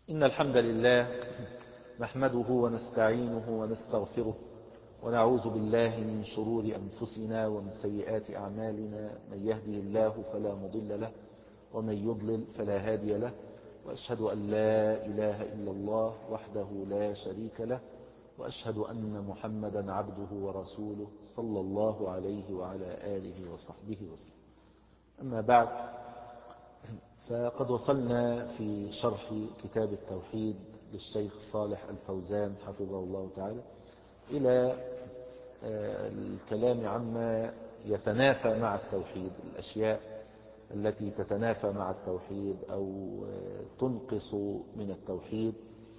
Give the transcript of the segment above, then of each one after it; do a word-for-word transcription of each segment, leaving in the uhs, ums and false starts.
إن الحمد لله نحمده ونستعينه ونستغفره ونعوذ بالله من شرور أنفسنا ومن سيئات أعمالنا. من يهده الله فلا مضل له ومن يضلل فلا هادي له، وأشهد أن لا إله إلا الله وحده لا شريك له، وأشهد أن محمدا عبده ورسوله صلى الله عليه وعلى آله وصحبه وسلم. أما بعد، فقد وصلنا في شرح كتاب التوحيد للشيخ صالح الفوزان حفظه الله تعالى إلى الكلام عما يتنافى مع التوحيد، الأشياء التي تتنافى مع التوحيد أو تنقص من التوحيد.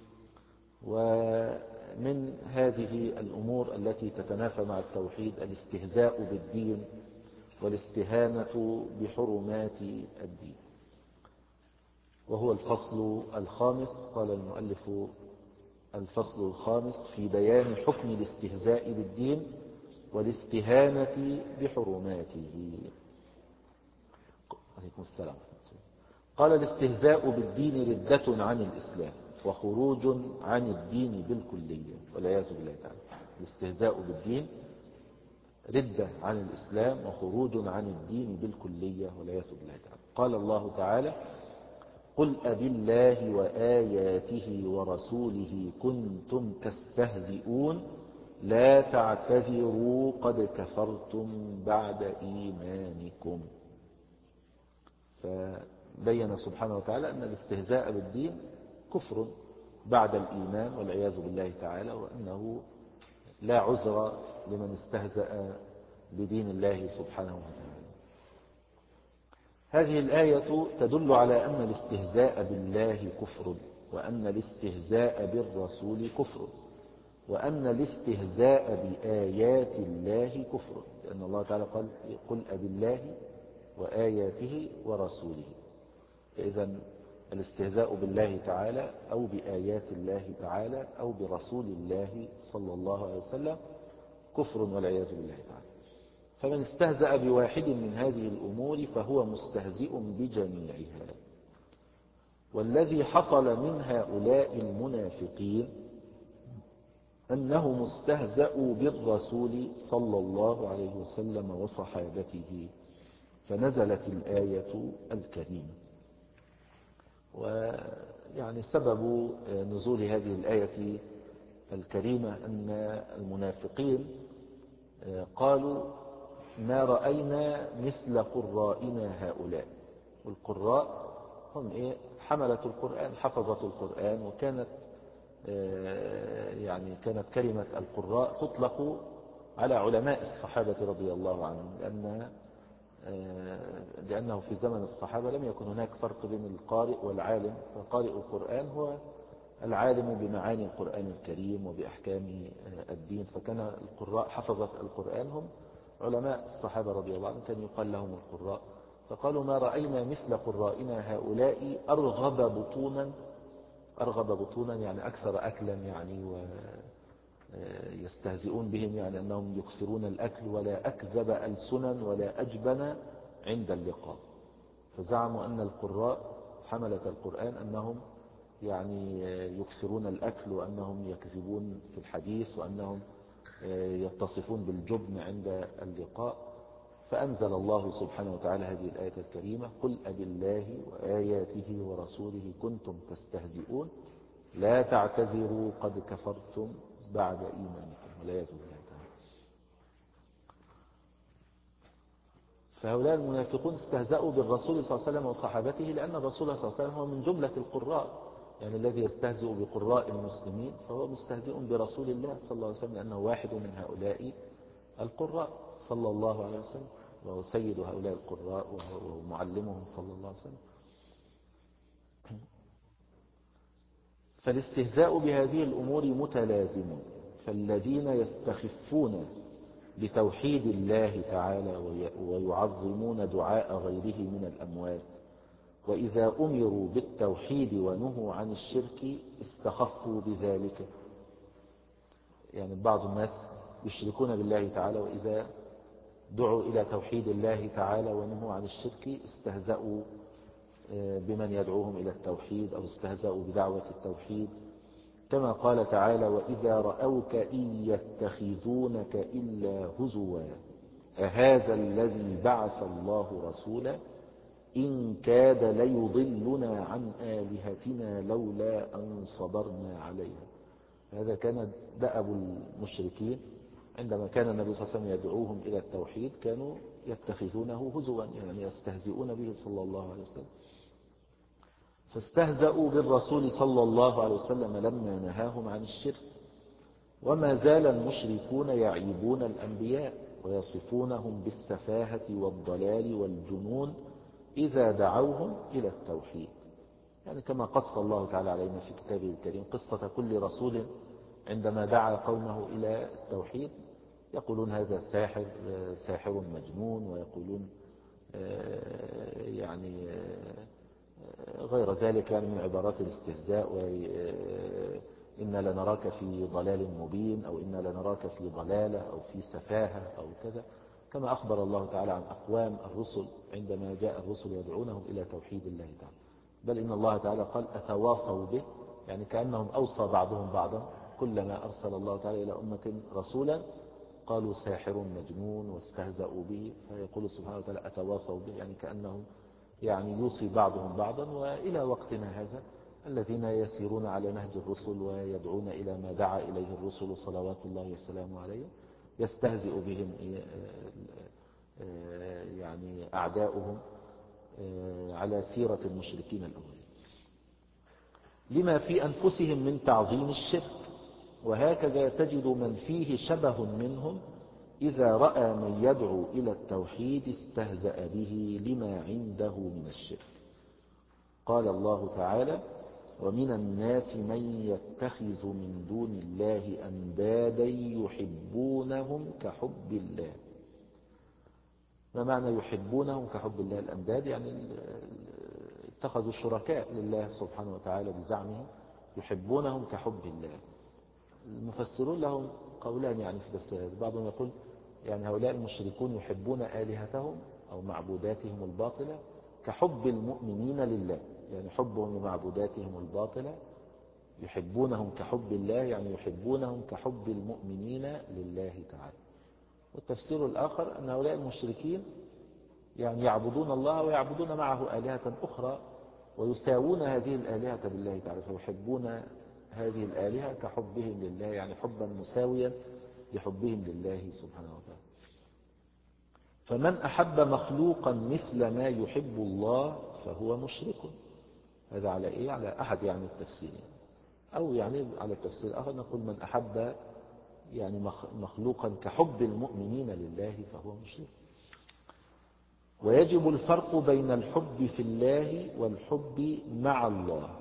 ومن هذه الأمور التي تتنافى مع التوحيد الاستهزاء بالدين والاستهانة بحرمات الدين، وهو الفصل الخامس. قال المؤلف: الفصل الخامس في بيان حكم الاستهزاء بالدين والاستهانة بحرماته. عليكم السلام. قال: الاستهزاء بالدين ردة عن الإسلام وخروج عن الدين بالكلية، والعياذ بالله تعالى. الاستهزاء بالدين ردة عن الإسلام وخروج عن الدين بالكلية، والعياذ بالله تعالى. قال الله تعالى: قل أبالله وآياته ورسوله كنتم تستهزئون لا تعتذروا قد كفرتم بعد إيمانكم. فبين سبحانه وتعالى أن الاستهزاء بالدين كفر بعد الإيمان، والعياذ بالله تعالى، وأنه لا عذر لمن استهزأ بدين الله سبحانه وتعالى. هذه الآية تدل على أن الاستهزاء بالله كفر، وأن الاستهزاء بالرسول كفر، وأن الاستهزاء بآيات الله كفر، لأن الله تعالى قال: قل أبالله وآياته ورسوله. فإذا الاستهزاء بالله تعالى أو بآيات الله تعالى أو برسول الله صلى الله عليه وسلم كفر، والعياذ بالله تعالى. فمن استهزأ بواحد من هذه الأمور فهو مستهزئ بجميعها. والذي حصل من هؤلاء المنافقين أنهم استهزأوا بالرسول صلى الله عليه وسلم وصحابته، فنزلت الآية الكريمة. ويعني سبب نزول هذه الآية الكريمة أن المنافقين قالوا: ما رأينا مثل قرائنا هؤلاء. والقراء هم إيه؟ حملة القرآن، حفظة القرآن. وكانت يعني كانت كلمة القراء تطلق على علماء الصحابة رضي الله عنهم، لأن لأنه في زمن الصحابة لم يكن هناك فرق بين القارئ والعالم، فقارئ القرآن هو العالم بمعاني القرآن الكريم وبأحكام الدين. فكان القراء حفظة القرآن هم علماء الصحابة رضي الله عنهم، كان يقال لهم القراء. فقالوا: ما رأينا مثل قرائنا هؤلاء أرغب بطونا. أرغب بطونا يعني أكثر أكلا، يعني ويستهزئون بهم، يعني أنهم يكسرون الأكل، ولا أكذب ألسنا ولا أجبن عند اللقاء. فزعموا أن القراء حملة القرآن أنهم يعني يكسرون الأكل، وأنهم يكذبون في الحديث، وأنهم يتصفون بالجبن عند اللقاء. فأنزل الله سبحانه وتعالى هذه الآية الكريمة: قل أبالله وآياته ورسوله كنتم تستهزئون لا تعتذروا قد كفرتم بعد إيمانكم، والعياذ بالله تعالى. فهؤلاء المنافقون استهزأوا بالرسول صلى الله عليه وسلم وصحابته، لأن الرسول صلى الله عليه وسلم هو من جملة القراء، يعني الذي يستهزئ بقراء المسلمين فهو مستهزئ برسول الله صلى الله عليه وسلم، لأنه واحد من هؤلاء القراء صلى الله عليه وسلم، وهو سيد هؤلاء القراء وهو معلمهم صلى الله عليه وسلم. فالاستهزاء بهذه الأمور متلازم. فالذين يستخفون بتوحيد الله تعالى ويعظمون دعاء غيره من الأموات، وإذا أمروا بالتوحيد ونهوا عن الشرك استخفوا بذلك. يعني بعض الناس يشركون بالله تعالى، وإذا دعوا إلى توحيد الله تعالى ونهوا عن الشرك استهزأوا بمن يدعوهم إلى التوحيد أو استهزأوا بدعوة التوحيد، كما قال تعالى: وإذا رأوك إن يتخذونك إلا هزوا أهذا الذي بعث الله رسولا إن كاد ليضلنا عن آلهتنا لولا أن صبرنا عليها. هذا كان دأب المشركين عندما كان النبي صلى الله عليه وسلم يدعوهم إلى التوحيد، كانوا يتخذونه هزوا، يعني يستهزئون به صلى الله عليه وسلم. فاستهزأوا بالرسول صلى الله عليه وسلم لما نهاهم عن الشرك. وما زال المشركون يعيبون الأنبياء ويصفونهم بالسفاهة والضلال والجنون إذا دعوهم إلى التوحيد، يعني كما قص الله تعالى علينا في كتابه الكريم قصة كل رسول عندما دعا قومه إلى التوحيد، يقولون هذا ساحر ساحر مجنون، ويقولون يعني غير ذلك يعني من عبارات الاستهزاء، وإنا لنراك في ضلال مبين، أو إنا لنراك في ضلالة أو في سفاهة أو كذا، كما أخبر الله تعالى عن أقوام الرسل عندما جاء الرسل يدعونهم إلى توحيد الله تعالى. بل إن الله تعالى قال أتواصوا به، يعني كأنهم أوصى بعضهم بعضا، كلما أرسل الله تعالى إلى أمة رسولا قالوا ساحر مجنون واستهزأوا به، فيقول سبحانه وتعالى أتواصوا به، يعني كأنهم يعني يوصي بعضهم بعضا. وإلى وقتنا هذا الذين يسيرون على نهج الرسل ويدعون إلى ما دعا إليه الرسل صلوات الله وسلامه عليه يستهزئ بهم يعني أعداؤهم على سيرة المشركين الأولين لما في أنفسهم من تعظيم الشرك. وهكذا تجد من فيه شبه منهم إذا رأى من يدعو إلى التوحيد استهزأ به لما عنده من الشرك. قال الله تعالى: ومن الناس من يتخذ من دون الله أندادا يحبونهم كحب الله. ما معنى يحبونهم كحب الله؟ الأنداد يعني اتخذوا شركاء لله سبحانه وتعالى بزعمهم، يحبونهم كحب الله. المفسرون لهم قولان يعني في تفسير، بعضهم يقول يعني هؤلاء المشركون يحبون آلهتهم أو معبوداتهم الباطلة كحب المؤمنين لله، يعني حبهم لمعبوداتهم الباطلة يحبونهم كحب الله، يعني يحبونهم كحب المؤمنين لله تعالى. والتفسير الآخر أن هؤلاء المشركين يعني يعبدون الله ويعبدون معه آلهة أخرى ويساوون هذه الآلهة بالله تعالى، فيحبون هذه الآلهة كحبهم لله، يعني حبا مساويا لحبهم لله سبحانه وتعالى. فمن أحب مخلوقا مثل ما يحب الله فهو مشرك. هذا على إيه؟ على أحد يعني التفسيرين، أو يعني على التفسير الآخر نقول من أحب يعني مخلوقا كحب المؤمنين لله فهو مشرك. ويجب الفرق بين الحب في الله والحب مع الله.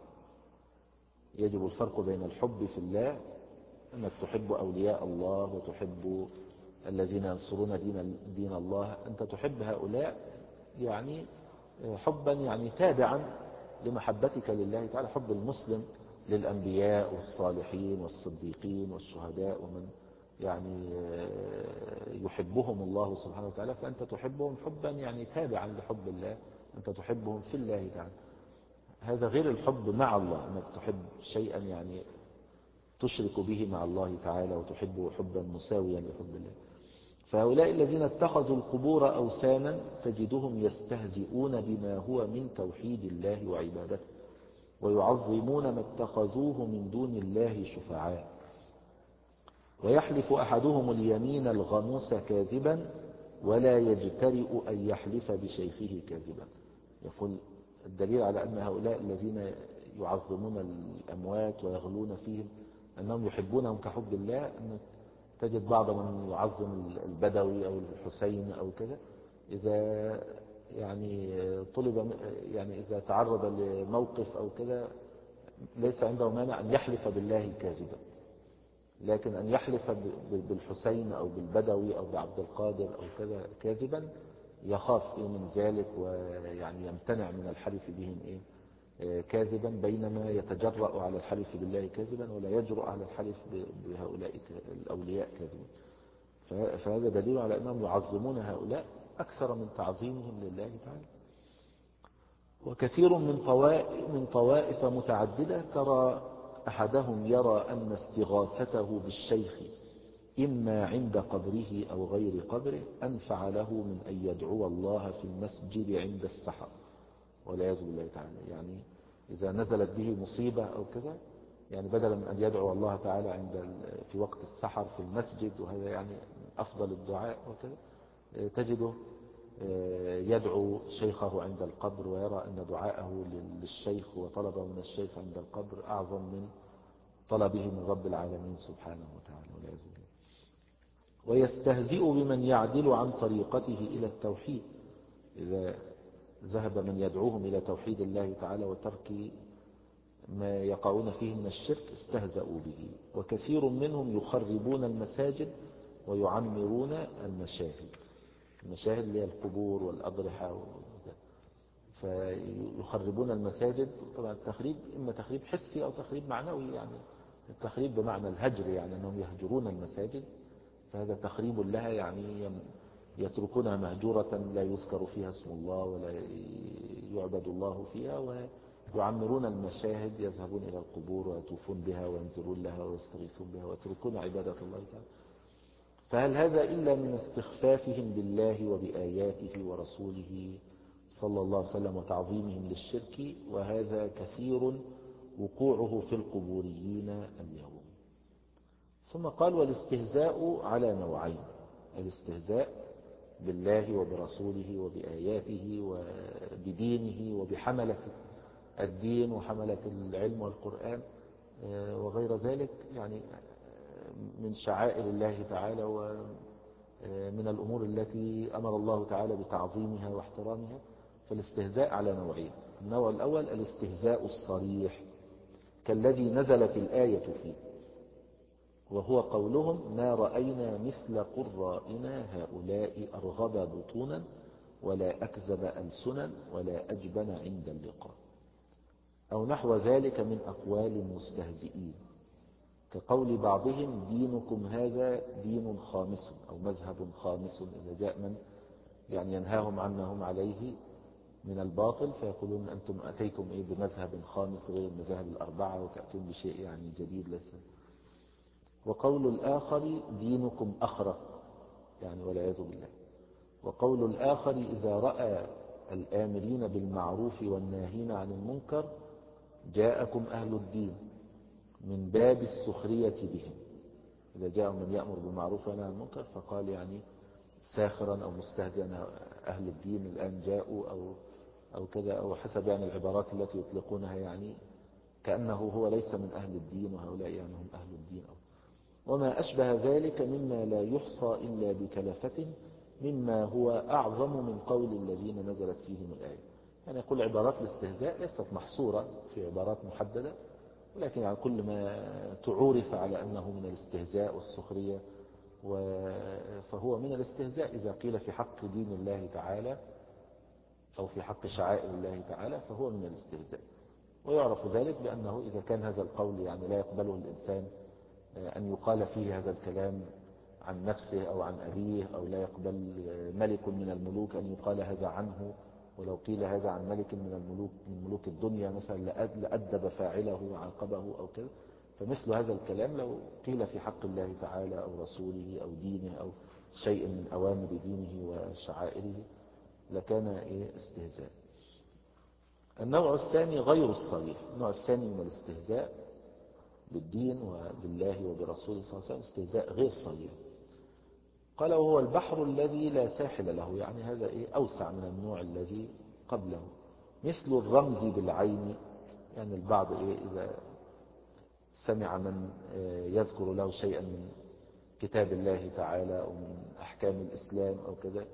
يجب الفرق بين الحب في الله، أنك تحب أولياء الله وتحب الذين ينصرون دين, دين الله، أنت تحب هؤلاء يعني حبا يعني تابعا لمحبتك لله تعالى، حب المسلم للأنبياء والصالحين والصديقين والشهداء ومن يعني يحبهم الله سبحانه وتعالى، فأنت تحبهم حبا يعني تابعا لحب الله، أنت تحبهم في الله تعالى. هذا غير الحب مع الله، أنك تحب شيئا يعني تشرك به مع الله تعالى وتحبه حبا مساويا لحب الله. فهؤلاء الذين اتخذوا القبور أوثانا تجدهم يستهزئون بما هو من توحيد الله وعبادته، ويعظمون ما اتخذوه من دون الله شفعاء. ويحلف أحدهم اليمين الغموس كاذبا ولا يجترئ أن يحلف بشيخه كاذبا. يقول الدليل على أن هؤلاء الذين يعظمون الأموات ويغلون فيهم أنهم يحبونهم كحب الله، أن تجد بعض من يعظم البدوي أو الحسين أو كذا، إذا يعني طلب يعني إذا تعرض لموقف أو كذا ليس عنده مانع أن يحلف بالله كاذبا، لكن أن يحلف بالحسين أو بالبدوي أو بعبد القادر أو كذا كاذبا يخاف من ذلك ويعني يمتنع من الحلف بهم إيه كاذبا، بينما يتجرأ على الحلف بالله كاذبا ولا يجرؤ على الحلف بهؤلاء الأولياء كاذبا. فهذا دليل على أنهم يعظمون هؤلاء أكثر من تعظيمهم لله تعالى. وكثير من طوائف, من طوائف متعددة ترى أحدهم يرى أن استغاثته بالشيخ إما عند قبره أو غير قبره أنفع له من أن يدعو الله في المسجد عند السحر، والعياذ بالله تعالى. يعني إذا نزلت به مصيبة أو كذا، يعني بدلا من أن يدعو الله تعالى عند في وقت السحر في المسجد، وهذا يعني أفضل الدعاء وكذا، تجده يدعو شيخه عند القبر، ويرى أن دعاءه للشيخ وطلبه من الشيخ عند القبر أعظم من طلبه من رب العالمين سبحانه وتعالى، والعياذ بالله. ويستهزئ بمن يعدل عن طريقته إلى التوحيد، إذا ذهب من يدعوهم إلى توحيد الله تعالى وترك ما يقعون فيه من الشرك استهزأوا به. وكثير منهم يخربون المساجد ويعمرون المشاهد، المشاهد اللي هي القبور والأضرحة، فيخربون المساجد. طبعا التخريب إما تخريب حسي أو تخريب معنوي، يعني التخريب بمعنى الهجر، يعني أنهم يهجرون المساجد، فهذا تخريب لها، يعني يتركونها مهجورة لا يذكر فيها اسم الله ولا يعبد الله فيها، ويعمرون المشاهد، يذهبون إلى القبور ويطوفون بها وينزلون لها ويستغيثون بها ويتركون عبادة الله تعالى. فهل هذا إلا من استخفافهم بالله وبآياته ورسوله صلى الله عليه وسلم وتعظيمهم للشرك؟ وهذا كثير وقوعه في القبوريين اليوم. ثم قال: والاستهزاء على نوعين: الاستهزاء بالله وبرسوله وبآياته وبدينه وبحملة الدين وحملة العلم والقرآن وغير ذلك، يعني من شعائر الله تعالى ومن الأمور التي أمر الله تعالى بتعظيمها واحترامها. فالاستهزاء على نوعين: النوع الأول الاستهزاء الصريح كالذي نزلت الآية فيه، وهو قولهم: ما رأينا مثل قرائنا هؤلاء أرغب بطونا ولا أكذب ألسنا ولا أجبن عند اللقاء، أو نحو ذلك من أقوال المستهزئين، كقول بعضهم: دينكم هذا دين خامس أو مذهب خامس، إذا جاء من يعني ينهاهم عما هم عليه من الباطل، فيقولون أنتم أتيتم إيه بمذهب خامس غير المذاهب الأربعة، وتأتون بشيء يعني جديد لسه. وقول الآخر: دينكم أخرق، يعني والعياذ بالله. وقول الآخر: إذا رأى الآمرين بالمعروف والناهين عن المنكر جاءكم أهل الدين من باب السخرية بهم. إذا جاء من يأمر بالمعروف وينهى عن المنكر، فقال يعني ساخرا أو مستهزئا أهل الدين الآن جاءوا، أو أو كذا، أو حسب يعني العبارات التي يطلقونها، يعني كأنه هو ليس من أهل الدين وهؤلاء يعني هم أهل الدين، أو وما أشبه ذلك مما لا يحصى إلا بكلفة، مما هو أعظم من قول الذين نزلت فيهم الآية. يعني يقول عبارات الاستهزاء ليست محصورة في عبارات محددة، ولكن يعني كل ما تعورف على أنه من الاستهزاء والسخرية فهو من الاستهزاء إذا قيل في حق دين الله تعالى أو في حق شعائر الله تعالى، فهو من الاستهزاء. ويعرف ذلك بأنه إذا كان هذا القول يعني لا يقبله الإنسان أن يقال فيه هذا الكلام عن نفسه أو عن أبيه، أو لا يقبل ملك من الملوك أن يقال هذا عنه، ولو قيل هذا عن ملك من الملوك من ملوك الدنيا مثلا لأدب فاعله وعاقبه أو كذا. فمثل هذا الكلام لو قيل في حق الله تعالى أو رسوله أو دينه أو شيء من أوامر دينه وشعائره لكان إيه استهزاء. النوع الثاني غير الصريح. النوع الثاني من الاستهزاء بالدين وبالله وبرسوله صلى الله عليه وسلم استهزاء غير صريح. قال: وهو البحر الذي لا ساحل له، يعني هذا إيه أوسع من النوع الذي قبله، مثل الرمز بالعين. يعني البعض إيه إذا سمع من يذكر له شيئا من كتاب الله تعالى أو من أحكام الإسلام أو كذا،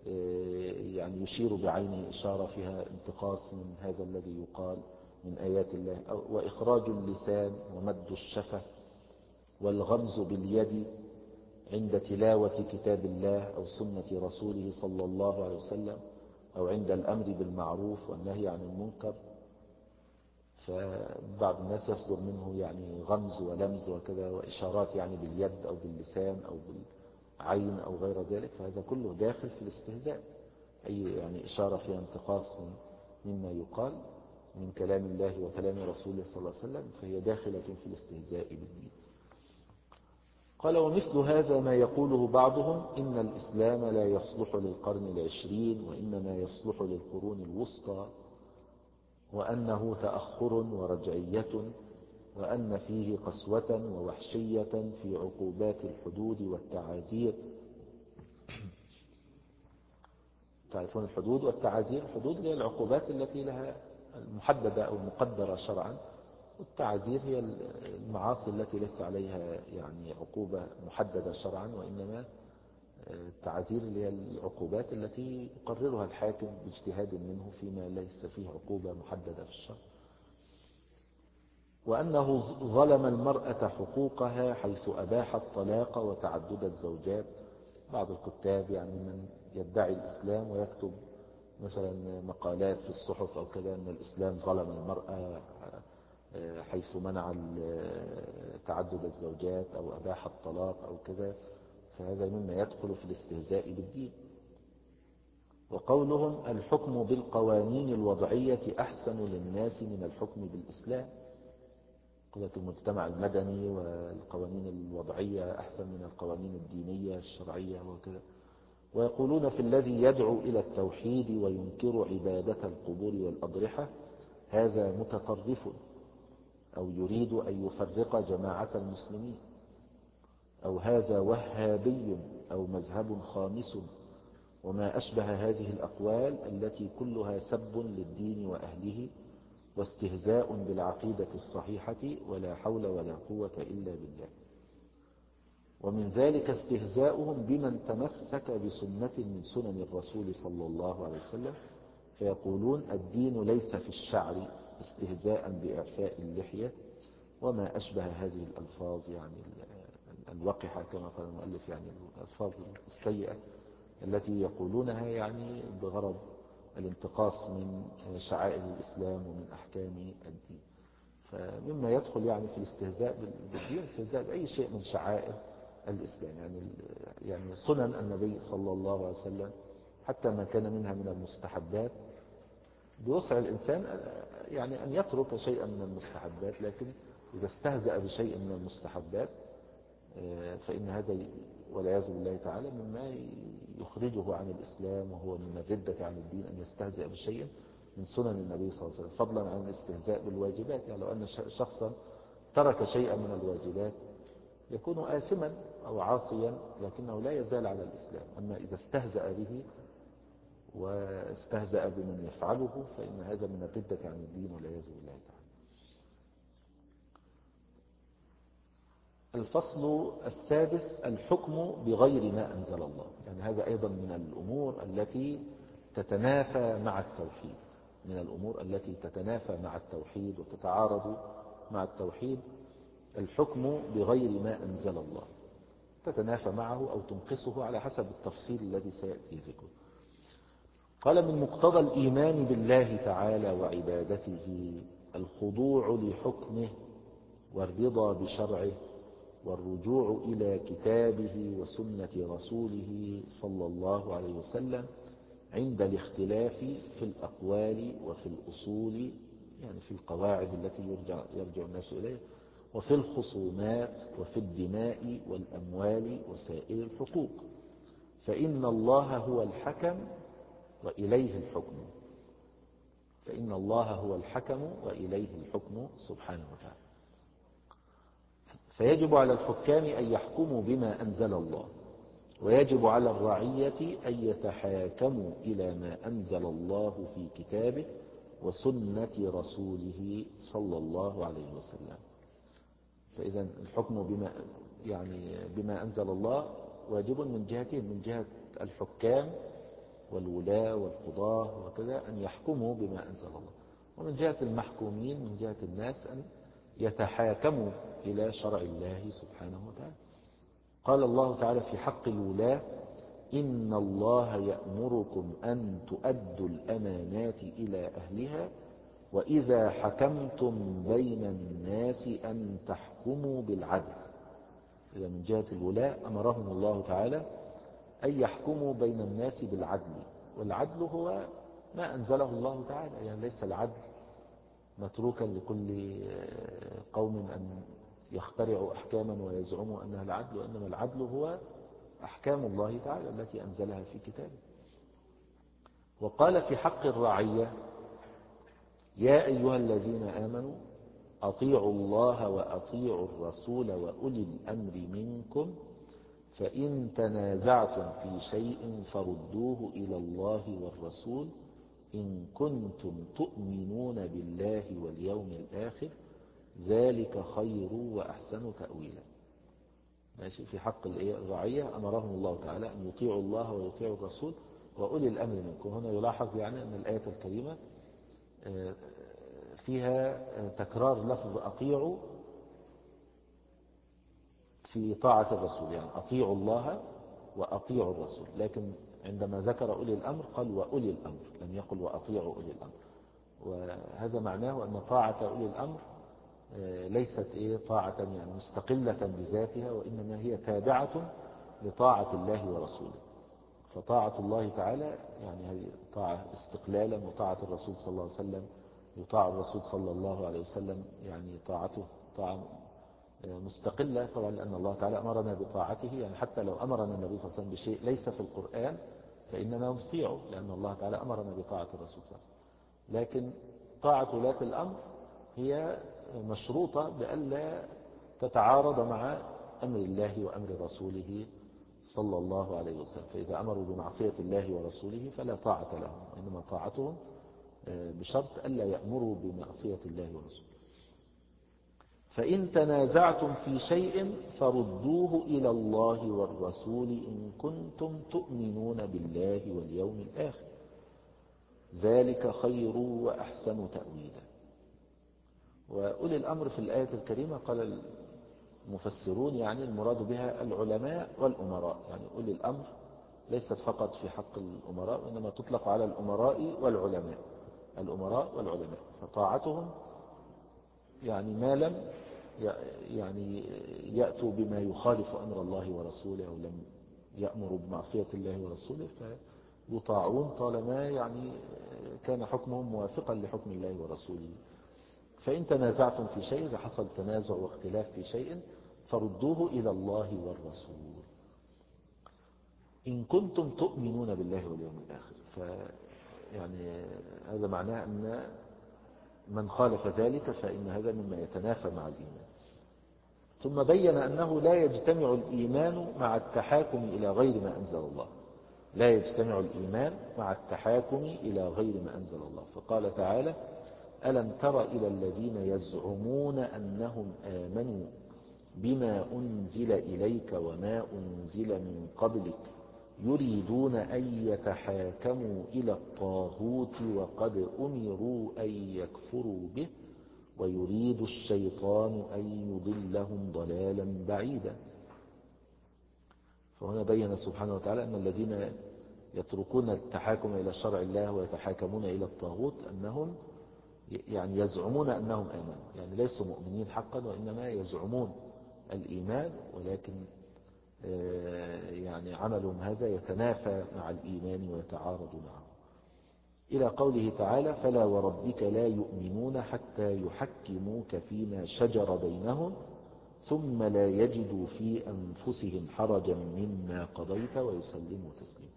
يعني يشير بعينه إشارة فيها انتقاص من هذا الذي يقال من آيات الله، وإخراج اللسان ومد الشفة والغمز باليد عند تلاوة كتاب الله أو سنة رسوله صلى الله عليه وسلم، أو عند الأمر بالمعروف والنهي عن المنكر. فبعض الناس يصدر منه يعني غمز ولمز وكذا وإشارات يعني باليد أو باللسان أو بالعين أو غير ذلك، فهذا كله داخل في الاستهزاء، أي يعني إشارة فيها انتقاص من مما يقال من كلام الله وكلام رسوله صلى الله عليه وسلم، فهي داخلة في الاستهزاء بالدين. قال: ومثل هذا ما يقوله بعضهم إن الإسلام لا يصلح للقرن العشرين وإنما يصلح للقرون الوسطى، وأنه تأخر ورجعية، وأن فيه قسوة ووحشية في عقوبات الحدود والتعازير. تعرفون الحدود والتعازير؟ الحدود هي العقوبات التي لها المحددة أو المقدرة شرعا، والتعازير هي المعاصي التي ليس عليها يعني عقوبة محددة شرعا، وإنما التعازير هي العقوبات التي يقررها الحاكم باجتهاد منه فيما ليس فيه عقوبة محددة في الشرع. وأنه ظلم المرأة حقوقها حيث أباح الطلاق وتعدد الزوجات. بعض الكتاب يعني من يدعي الإسلام ويكتب مثلا مقالات في الصحف أو كذا أن الإسلام ظلم المرأة حيث منع تعدد الزوجات أو أباح الطلاق أو كذا، فهذا مما يدخل في الاستهزاء بالدين. وقولهم: الحكم بالقوانين الوضعية أحسن للناس من الحكم بالإسلام. قلت المجتمع المدني والقوانين الوضعية أحسن من القوانين الدينية الشرعية وكذا. ويقولون في الذي يدعو إلى التوحيد وينكر عبادة القبور والأضرحة: هذا متطرف، أو يريد أن يفرق جماعة المسلمين، أو هذا وهابي، أو مذهب خامس، وما أشبه هذه الأقوال التي كلها سب للدين وأهله واستهزاء بالعقيدة الصحيحة، ولا حول ولا قوة إلا بالله. ومن ذلك استهزاؤهم بمن تمسك بسنة من سنن الرسول صلى الله عليه وسلم، فيقولون: الدين ليس في الشعر، استهزاء بإعفاء اللحية، وما أشبه هذه الألفاظ يعني الوقحة كما قال المؤلف، يعني الألفاظ السيئة التي يقولونها يعني بغرض الانتقاص من شعائر الإسلام ومن أحكام الدين. فمما يدخل يعني في الاستهزاء بالدين الاستهزاء بأي شيء من شعائر الإسلام، يعني يعني سنن النبي صلى الله عليه وسلم حتى ما كان منها من المستحبات بوسع الإنسان يعني أن يترك شيئا من المستحبات، لكن إذا استهزأ بشيء من المستحبات فإن هذا والعياذ بالله تعالى مما يخرجه عن الإسلام، وهو من الردة عن الدين أن يستهزأ بشيء من سنن النبي صلى الله عليه وسلم، فضلا عن الاستهزاء بالواجبات. يعني لو أن شخصا ترك شيئا من الواجبات يكون آثما أو عاصيا لكنه لا يزال على الإسلام. أما إذا استهزأ به واستهزأ بمن يفعله فإن هذا من الردة عن الدين والعياذ بالله تعالى. الفصل السادس: الحكم بغير ما أنزل الله. يعني هذا أيضا من الأمور التي تتنافى مع التوحيد، من الأمور التي تتنافى مع التوحيد وتتعارض مع التوحيد. الحكم بغير ما أنزل الله تتنافى معه أو تنقصه على حسب التفصيل الذي سيأتي ذكره. قال: من مقتضى الإيمان بالله تعالى وعبادته الخضوع لحكمه والرضا بشرعه والرجوع إلى كتابه وسنة رسوله صلى الله عليه وسلم عند الاختلاف في الأقوال وفي الأصول، يعني في القواعد التي يرجع, يرجع الناس إليها، وفي الخصومات وفي الدماء والأموال وسائر الحقوق، فإن الله هو الحكم وإليه الحكم فإن الله هو الحكم وإليه الحكم سبحانه وتعالى. فيجب على الحكام أن يحكموا بما أنزل الله، ويجب على الرعية أن يتحاكموا إلى ما أنزل الله في كتابه وسنة رسوله صلى الله عليه وسلم. فإذا الحكم بما يعني بما أنزل الله واجب من جهتين: من جهة الحكام والولاة والقضاة وكذا أن يحكموا بما أنزل الله، ومن جهة المحكومين من جهة الناس أن يتحاكموا إلى شرع الله سبحانه وتعالى. قال الله تعالى في حق الولاة: إن الله يأمركم أن تؤدوا الأمانات إلى أهلها وإذا حكمتم بين الناس أن تحكموا بالعدل. إذا من جهة الولاة أمرهم الله تعالى أن يحكموا بين الناس بالعدل، والعدل هو ما أنزله الله تعالى. يعني ليس العدل متروكا لكل قوم أن يخترعوا أحكاما ويزعموا أنها العدل، وإنما العدل هو أحكام الله تعالى التي أنزلها في كتابه. وقال في حق الرعية: يا أيها الذين آمنوا أطيعوا الله وأطيعوا الرسول وأولي الأمر منكم فإن تنازعتم في شيء فردوه إلى الله والرسول إن كنتم تؤمنون بالله واليوم الآخر ذلك خير وأحسن تأويلا. ماشي. في حق الرعية أمرهم الله تعالى أن يطيعوا الله ويطيعوا الرسول وأولي الأمر منكم. هنا يلاحظ يعني أن الآية الكريمة فيها تكرار لفظ أطيعوا في طاعة الرسول، يعني أطيعوا الله وأطيعوا الرسول، لكن عندما ذكر أولي الأمر قال وأولي الأمر، لم يقل وأطيعوا أولي الأمر. وهذا معناه أن طاعة أولي الأمر ليست إيه طاعة يعني مستقلة بذاتها، وإنما هي تابعة لطاعة الله ورسوله. فطاعة الله تعالى يعني هذه طاعة استقلالا، وطاعة الرسول صلى الله عليه وسلم يطاع الرسول صلى الله عليه وسلم يعني طاعته طاعة مستقلة طبعا، لأن الله تعالى أمرنا بطاعته. يعني حتى لو أمرنا النبي صلى الله عليه وسلم بشيء ليس في القرآن فإننا نطيعه، لأن الله تعالى أمرنا بطاعة الرسول صلى الله عليه وسلم. لكن طاعة ولاة الأمر هي مشروطة بألا تتعارض مع أمر الله وأمر رسوله صلى الله عليه وسلم. فإذا أمروا بمعصية الله ورسوله فلا طاعة لهم، وإنما طاعتهم بشرط ألا يأمروا بمعصية الله ورسوله. فإن تنازعتم في شيء فردوه إلى الله والرسول إن كنتم تؤمنون بالله واليوم الآخر ذلك خير وأحسن تأويلا. وأولي الأمر في الآية الكريمة قال المفسرون يعني المراد بها العلماء والأمراء. يعني أولي الأمر ليست فقط في حق الأمراء، وإنما تطلق على الأمراء والعلماء، الأمراء والعلماء. فطاعتهم يعني ما لم يعني يأتوا بما يخالف أمر الله ورسوله، أو لم يأمروا بمعصية الله ورسوله فيطاعون طالما يعني كان حكمهم موافقا لحكم الله ورسوله. فإن تنازعتم في شيء، إذا حصل تنازع واختلاف في شيء فردوه إلى الله والرسول إن كنتم تؤمنون بالله واليوم الآخر. فيعني هذا معناه أن من خالف ذلك فإن هذا مما يتنافى مع الإيمان. ثم بين أنه لا يجتمع الإيمان مع التحاكم إلى غير ما أنزل الله. لا يجتمع الإيمان مع التحاكم إلى غير ما أنزل الله. فقال تعالى: ألم تر إلى الذين يزعمون أنهم آمنوا بما أنزل إليك وما أنزل من قبلك يريدون أن يتحاكموا إلى الطاغوت وقد أمروا أن يكفروا به ويريد الشيطان أن يضلهم ضلالا بعيدا. فهنا بين سبحانه وتعالى أن الذين يتركون التحاكم إلى شرع الله ويتحاكمون إلى الطاغوت أنهم يعني يزعمون أنهم آمنوا، يعني ليسوا مؤمنين حقا وإنما يزعمون الإيمان، ولكن يعني عملهم هذا يتنافى مع الإيمان ويتعارض معه. إلى قوله تعالى: فلا وربك لا يؤمنون حتى يحكموك فيما شجر بينهم ثم لا يجدوا في أنفسهم حرجا مما قضيت ويسلموا تسليما.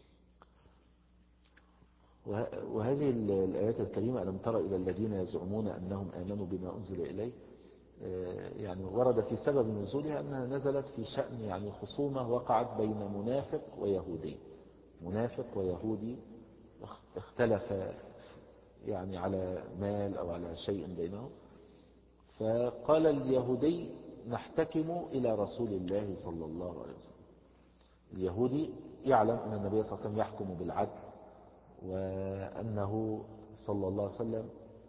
وهذه الآيات الكريمة ألم تر إلى الذين يزعمون أنهم آمنوا بما أنزل إليه، يعني ورد في سبب نزولها أنها نزلت في شأن يعني خصومة وقعت بين منافق ويهودي. منافق ويهودي اختلف يعني على مال أو على شيء بينهم، فقال اليهودي: نحتكم إلى رسول الله صلى الله عليه وسلم. اليهودي يعلم أن النبي صلى الله عليه وسلم يحكم بالعدل، وأنه صلى الله عليه وسلم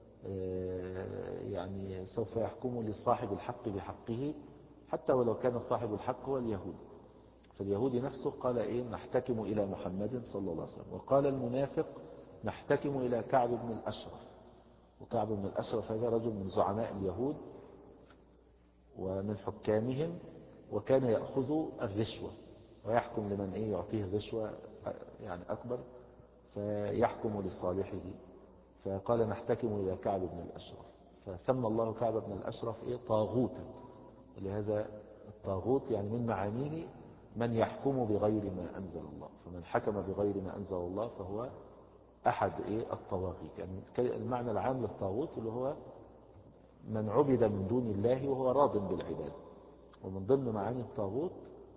يعني سوف يحكم لصاحب الحق بحقه حتى ولو كان صاحب الحق هو اليهودي. فاليهودي نفسه قال إيه: نحتكم إلى محمد صلى الله عليه وسلم. وقال المنافق: نحتكم إلى كعب بن الأشرف. وكعب بن الأشرف هذا رجل من زعماء اليهود ومن حكامهم، وكان يأخذ الرشوة ويحكم لمن إيه يعطيه الرشوة يعني أكبر. فيحكم لصالحه، فقال نحتكم إلى كعب بن الأشرف، فسمى الله كعب بن الأشرف إيه؟ طاغوتا. ولهذا الطاغوت يعني من معانيه من يحكم بغير ما أنزل الله، فمن حكم بغير ما أنزل الله فهو أحد إيه؟ الطواغيت. يعني المعنى العام للطاغوت اللي هو من عبد من دون الله وهو راض بالعبادة. ومن ضمن معاني الطاغوت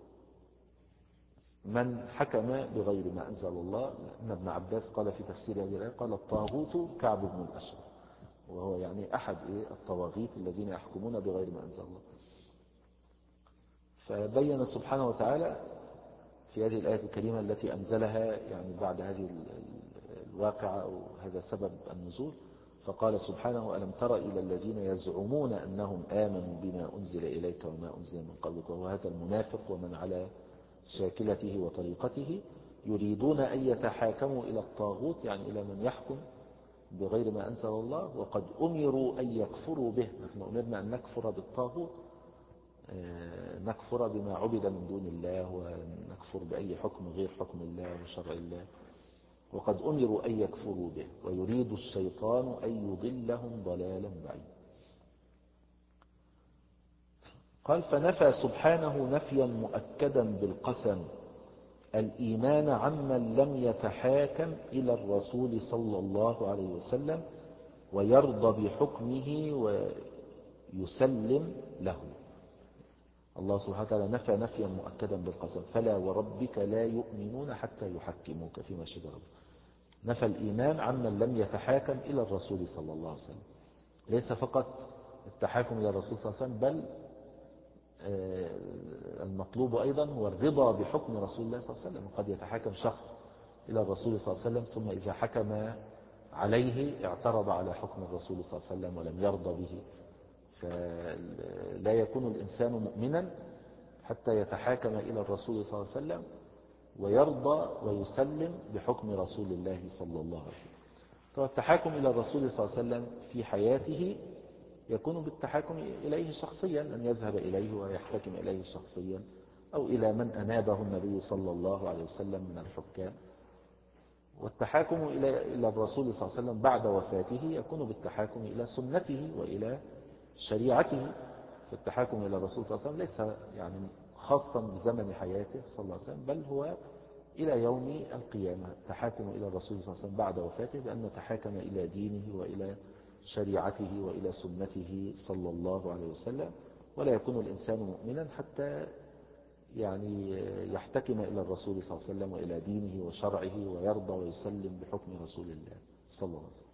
من حكم بغير ما أنزل الله. إن ابن عباس قال في تفسير هذه الآية قال الطاغوت كعب بن الأشرف، وهو يعني أحد إيه؟ الطواغيت الذين يحكمون بغير ما أنزل الله. فبين سبحانه وتعالى في هذه الآية الكريمة التي أنزلها يعني بعد هذه الواقعة أو هذا سبب النزول، فقال سبحانه ألم تر إلى الذين يزعمون أنهم آمنوا بما أنزل إليك وما أنزل من قبلك، وهو هذا المنافق ومن على شاكلته وطريقته، يريدون أن يتحاكموا إلى الطاغوت يعني إلى من يحكم بغير ما أنزل الله، وقد أمروا أن يكفروا به. نحن أمرنا أن نكفر بالطاغوت، نكفر بما عبد من دون الله، ونكفر بأي حكم غير حكم الله وشرع الله، وقد أمروا أن يكفروا به، ويريد الشيطان أن يضلهم ضلالا بعيدا. قال فنفى سبحانه نفيا مؤكدا بالقسم الإيمان عمن لم يتحاكم إلى الرسول صلى الله عليه وسلم ويرضى بحكمه ويسلم له. الله سبحانه وتعالى نفى نفيا مؤكدا بالقسم فلا وربك لا يؤمنون حتى يحكموك فيما شجر بينهم. نفى الإيمان عمن لم يتحاكم إلى الرسول صلى الله عليه وسلم، ليس فقط التحاكم إلى الرسول صلى الله عليه وسلم، بل المطلوب أيضا هو الرضا بحكم رسول الله صلى الله عليه وسلم. قد يتحاكم شخص إلى الرسول صلى الله عليه وسلم ثم إذا حكم عليه اعترض على حكم الرسول صلى الله عليه وسلم ولم يرضى به، فلا يكون الإنسان مؤمنا حتى يتحاكم إلى الرسول صلى الله عليه وسلم ويرضى ويسلم بحكم رسول الله صلى الله عليه وسلم. فالتحاكم إلى الرسول صلى الله عليه وسلم في حياته يكون بالتحاكم إليه شخصيا، أن يذهب إليه ويحتكم إليه شخصيا، أو إلى من أنابه النبي صلى الله عليه وسلم من الحكام. والتحاكم إلى الرسول صلى الله عليه وسلم بعد وفاته يكون بالتحاكم إلى سنته وإلى شريعته. فالتحاكم إلى الرسول صلى الله عليه وسلم ليس يعني خاصا بزمن حياته صلى الله عليه وسلم، بل هو إلى يوم القيامة. التحاكم إلى الرسول صلى الله عليه وسلم بعد وفاته بأن نتحاكم إلى دينه وإلى شريعته وإلى سنته صلى الله عليه وسلم. ولا يكون الإنسان مؤمنا حتى يعني يحتكم إلى الرسول صلى الله عليه وسلم وإلى دينه وشرعه ويرضى ويسلم بحكم رسول الله صلى الله عليه وسلم.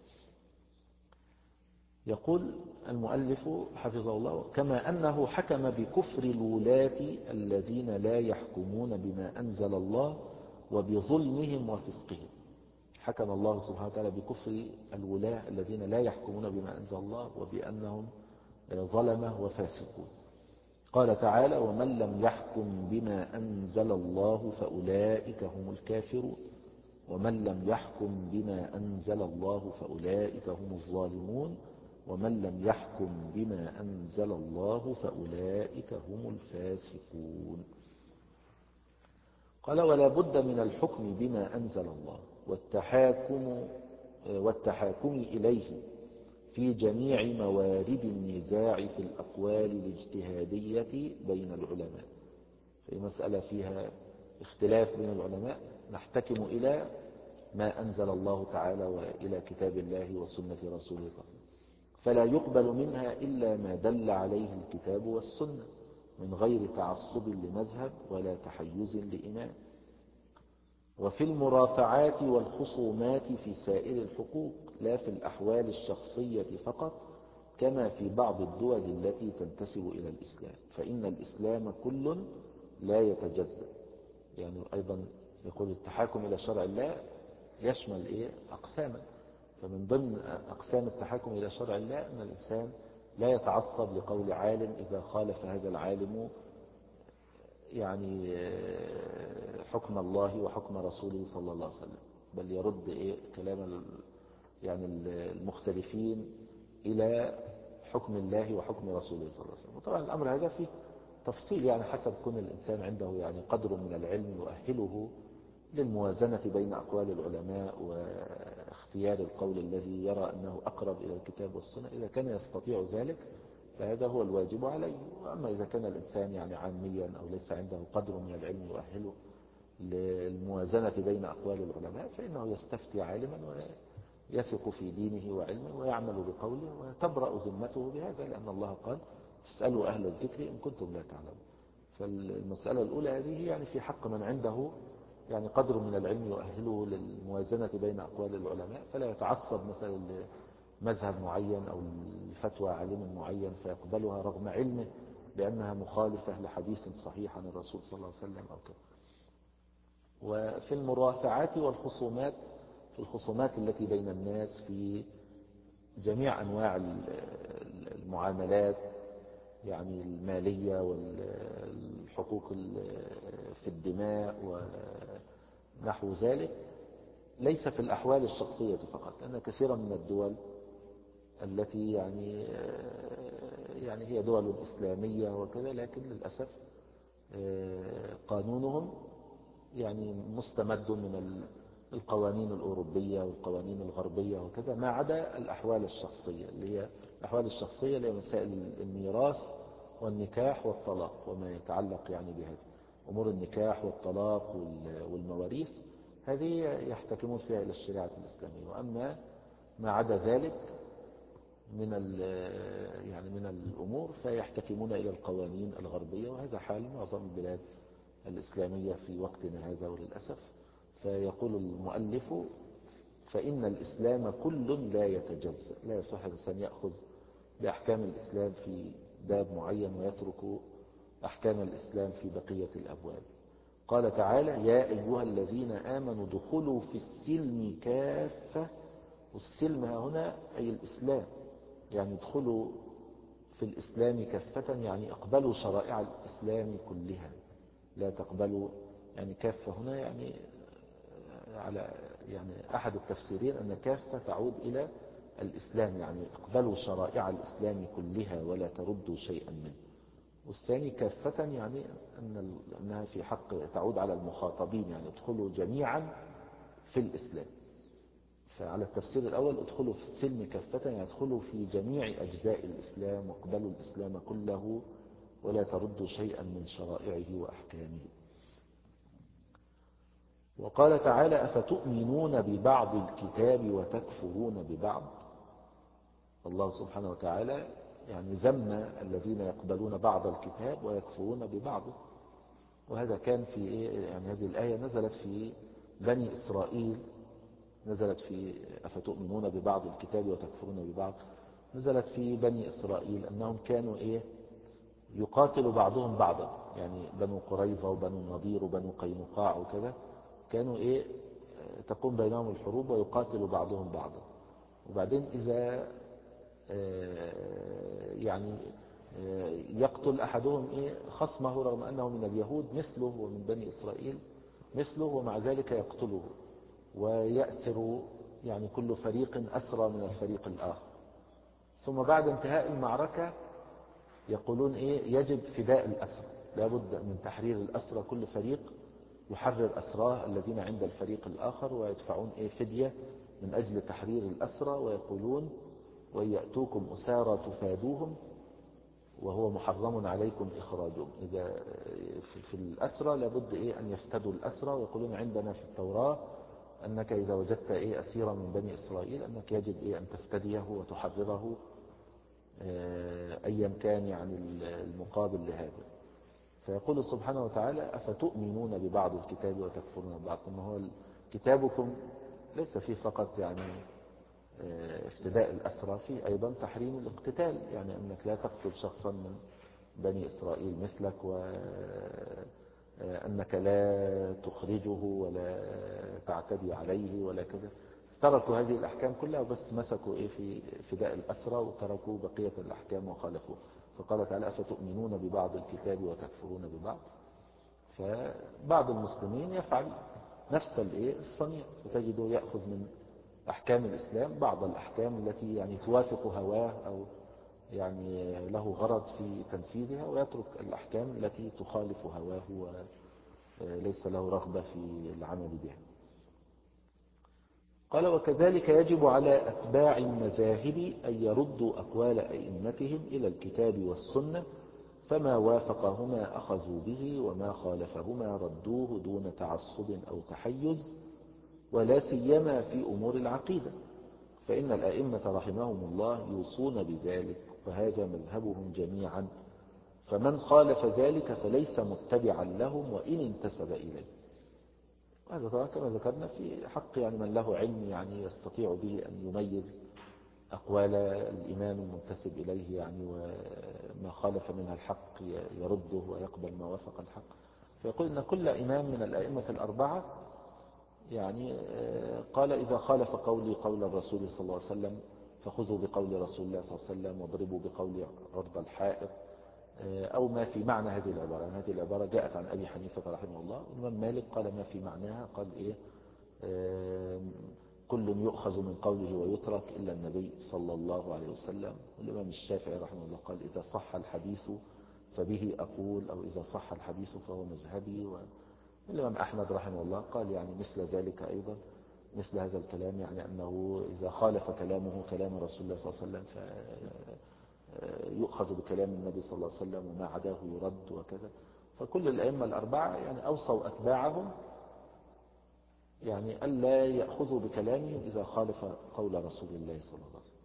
يقول المؤلف حفظه الله كما أنه حكم بكفر الولاة الذين لا يحكمون بما أنزل الله وبظلمهم وفسقهم. حكم الله سبحانه وتعالى بكفر الولاة الذين لا يحكمون بما أنزل الله وبأنهم ظلمة وفاسقون. قال تعالى ومن لم يحكم بما أنزل الله فأولئك هم الكافرون ومن لم يحكم بما أنزل الله فأولئك هم الظالمون ومن لم يحكم بما أنزل الله فأولئك هم الفاسقون. قال ولا بد من الحكم بما أنزل الله والتحاكم, والتحاكم إليه في جميع موارد النزاع في الأقوال الاجتهادية بين العلماء. في مسألة فيها اختلاف بين العلماء نحتكم إلى ما أنزل الله تعالى وإلى كتاب الله وسنة رسوله صلى الله عليه وسلم، فلا يقبل منها إلا ما دل عليه الكتاب والسنة من غير تعصب لمذهب ولا تحيز لإمام. وفي المرافعات والخصومات في سائر الحقوق لا في الأحوال الشخصية فقط كما في بعض الدول التي تنتسب إلى الإسلام، فإن الإسلام كل لا يتجزأ. يعني أيضا يقول التحاكم إلى شرع الله يشمل إيه؟ أقساما. فمن ضمن أقسام التحاكم إلى شرع الله أن الإنسان لا يتعصب لقول عالم إذا خالف هذا العالم يعني حكم الله وحكم رسوله صلى الله عليه وسلم، بل يرد إيه كلام يعني المختلفين إلى حكم الله وحكم رسوله صلى الله عليه وسلم. وطبعا الأمر هذا فيه تفصيل يعني حسب كون الإنسان عنده يعني قدر من العلم يؤهله للموازنة بين أقوال العلماء واختيار القول الذي يرى أنه أقرب إلى الكتاب والسنة. إذا كان يستطيع ذلك فهذا هو الواجب عليه. وأما إذا كان الإنسان يعني عاميا أو ليس عنده قدر من العلم يؤهله للموازنة بين أقوال العلماء فإنه يستفتي عالما ويثق في دينه وعلمه ويعمل بقوله وتبرأ ذمته بهذا، لأن الله قال اسألوا أهل الذكر إن كنتم لا تعلمون. فالمسألة الأولى هذه يعني في حق من عنده يعني قدر من العلم يؤهله للموازنة بين أقوال العلماء، فلا يتعصب مثلا لمذهب معين أو لفتوى عالم معين فيقبلها رغم علمه بأنها مخالفة لحديث صحيح عن الرسول صلى الله عليه وسلم أو كذا. وفي المرافعات والخصومات، في الخصومات التي بين الناس في جميع أنواع المعاملات يعني المالية والحقوق في الدماء ونحو ذلك، ليس في الأحوال الشخصية فقط، لأن كثيرا من الدول التي يعني يعني هي دول إسلامية وكذا، لكن للأسف قانونهم يعني مستمد من القوانين الأوروبية والقوانين الغربية وكذا، ما عدا الأحوال الشخصية اللي هي الأحوال الشخصية اللي هي مسائل الميراث والنكاح والطلاق وما يتعلق يعني بهذا أمور النكاح والطلاق والمواريث، هذه يحتكمون فيها إلى الشريعة الإسلامية. وأما ما عدا ذلك من يعني من الأمور فيحتكمون إلى القوانين الغربية، وهذا حال معظم البلاد الإسلامية في وقتنا هذا وللأسف. فيقول المؤلف فإن الإسلام كل لا يتجزأ، لا يصح الإنسان يأخذ بأحكام الإسلام في باب معين ويترك أحكام الإسلام في بقية الأبواب. قال تعالى يا أيها الذين آمنوا دخلوا في السلم كافة، والسلم هنا أي الإسلام، يعني ادخلوا في الإسلام كافة يعني اقبلوا شرائع الإسلام كلها، لا تقبلوا يعني كافة هنا يعني على يعني أحد التفسيرين أن كافة تعود إلى الإسلام، يعني اقبلوا شرائع الإسلام كلها ولا تردوا شيئا منه. والثاني كافة يعني أن أنها في حق تعود على المخاطبين، يعني ادخلوا جميعا في الإسلام. فعلى التفسير الأول ادخلوا في السلم كافة يعني ادخلوا في جميع أجزاء الإسلام واقبلوا الإسلام كله ولا تردوا شيئا من شرائعه وأحكامه. وقال تعالى أفتؤمنون ببعض الكتاب وتكفرون ببعض. الله سبحانه وتعالى يعني ذم الذين يقبلون بعض الكتاب ويكفرون ببعضه، وهذا كان في إيه؟ يعني هذه الآية نزلت في بني إسرائيل، نزلت في أفتؤمنون ببعض الكتاب وتكفرون ببعض، نزلت في بني إسرائيل أنهم كانوا إيه يقاتل بعضهم بعضا، يعني بنو قريظة وبنو النضير وبنو قينقاع وكذا، كانوا إيه تقوم بينهم الحروب ويقاتل بعضهم بعضا. وبعدين إذا يعني يقتل أحدهم إيه خصمه رغم أنه من اليهود مثله ومن بني إسرائيل مثله، ومع ذلك يقتله ويأسر يعني كل فريق أسرى من الفريق الآخر. ثم بعد انتهاء المعركة يقولون إيه يجب فداء الأسرى، لابد من تحرير الأسرى، كل فريق يحرر أسراه الذين عند الفريق الآخر ويدفعون إيه فدية من أجل تحرير الأسرى. ويقولون وإن يأتوكم أسارى تفادوهم وهو محرم عليكم إخراجهم. إذا في الأسرى لابد إيه أن يفتدوا الأسرى، ويقولون عندنا في التوراة أنك إذا وجدت إيه أسيرا من بني إسرائيل أنك يجب إيه أن تفتديه وتحرره أيا كان يعني المقابل لهذا. فيقول سبحانه وتعالى أفتؤمنون ببعض الكتاب وتكفرون ببعض. ما هو كتابكم ليس فيه فقط يعني افتداء الأسرى، فيه أيضا تحريم الاقتتال، يعني أنك لا تقتل شخصا من بني إسرائيل مثلك، وأنك لا تخرجه ولا تعتدي عليه ولا كذا. تركوا هذه الأحكام كلها وبس مسكوا إيه في فداء الأسرى وتركوا بقية الأحكام وخالفوا. فقال تعالى أفتؤمنون ببعض الكتاب وتكفرون ببعض. فبعض المسلمين يفعل نفس الصنيع، فتجده يأخذ من أحكام الإسلام بعض الأحكام التي يعني توافق هواه أو يعني له غرض في تنفيذها، ويترك الأحكام التي تخالف هواه ليس له رغبة في العمل بها. قال وكذلك يجب على أتباع المذاهب أن يردوا أقوال أئمتهم إلى الكتاب والسنة، فما وافقهما أخذوا به وما خالفهما ردوه دون تعصب أو تحيز، ولا سيما في أمور العقيدة، فإن الأئمة رحمهم الله يوصون بذلك وهذا مذهبهم جميعا، فمن خالف ذلك فليس متبعا لهم وإن انتسب إليه. وهذا طبعا كما ذكرنا في حق يعني من له علم يعني يستطيع به أن يميز أقوال الإمام المنتسب إليه يعني، وما خالف منها الحق يرده ويقبل ما وافق الحق. فيقول إن كل إمام من الأئمة الأربعة يعني قال إذا خالف قولي قول الرسول صلى الله عليه وسلم فخذوا بقول رسول الله صلى الله عليه وسلم واضربوا بقول عرض الحائط، أو ما في معنى هذه العبارة. يعني هذه العبارة جاءت عن أبي حنيفة رحمه الله، والإمام مالك قال ما في معناها، قال إيه كل يؤخذ من قوله ويترك إلا النبي صلى الله عليه وسلم. والإمام الشافعي رحمه الله قال إذا صح الحديث فبه أقول، أو إذا صح الحديث فهو مذهبي. والإمام أحمد رحمه الله قال يعني مثل ذلك أيضا، مثل هذا الكلام، يعني أنه إذا خالف كلامه كلام رسول الله صلى الله عليه وسلم فيؤخذ بكلام النبي صلى الله عليه وسلم وما عداه يرد وكذا. فكل الأئمة الأربعة يعني أوصوا أتباعهم يعني ألا يأخذوا بكلامهم إذا خالف قول رسول الله صلى الله عليه وسلم.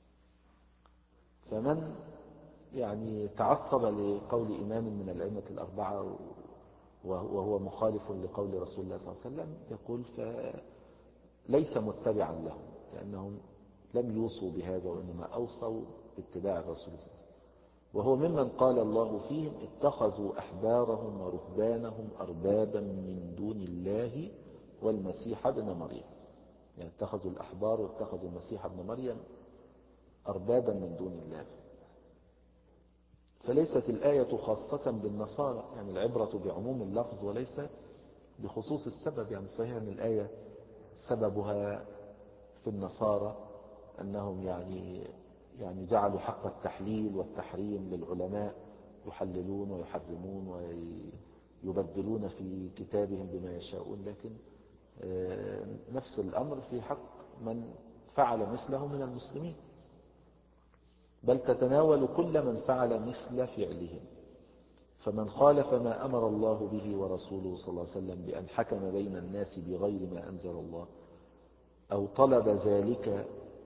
فمن يعني تعصب لقول إمام من الأئمة الأربعة وهو مخالف لقول رسول الله صلى الله عليه وسلم يقول فليس متبعا لهم، لأنهم لم يوصوا بهذا وإنما أوصوا باتباع الرسول صلى الله عليه وسلم. وهو ممن قال الله فيهم اتخذوا أحبارهم ورهبانهم أربابا من دون الله والمسيح ابن مريم. يعني اتخذوا الأحبار واتخذوا المسيح ابن مريم أربابا من دون الله. فليست الآية خاصة بالنصارى، يعني العبرة بعموم اللفظ وليس بخصوص السبب. يعني صحيح أن الآية سببها في النصارى أنهم يعني يعني جعلوا حق التحليل والتحريم للعلماء، يحللون ويحرمون ويبدلون في كتابهم بما يشاءون، لكن نفس الأمر في حق من فعل مثله من المسلمين، بل تتناول كل من فعل مثل فعلهم. فمن خالف ما أمر الله به ورسوله صلى الله عليه وسلم بأن حكم بين الناس بغير ما أنزل الله، أو طلب ذلك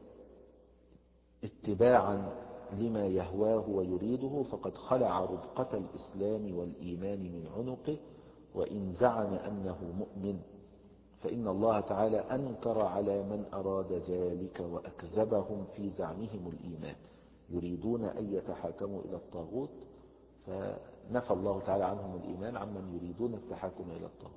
اتباعا لما يهواه ويريده، فقد خلع ربقة الإسلام والإيمان من عنقه، وإن زعم أنه مؤمن، فإن الله تعالى أنكر على من أراد ذلك وأكذبهم في زعمهم الإيمان، يريدون أن يتحاكموا إلى الطاغوت، فنفى الله تعالى عنهم الإيمان عمن يريدون التحاكم إلى الطاغوت،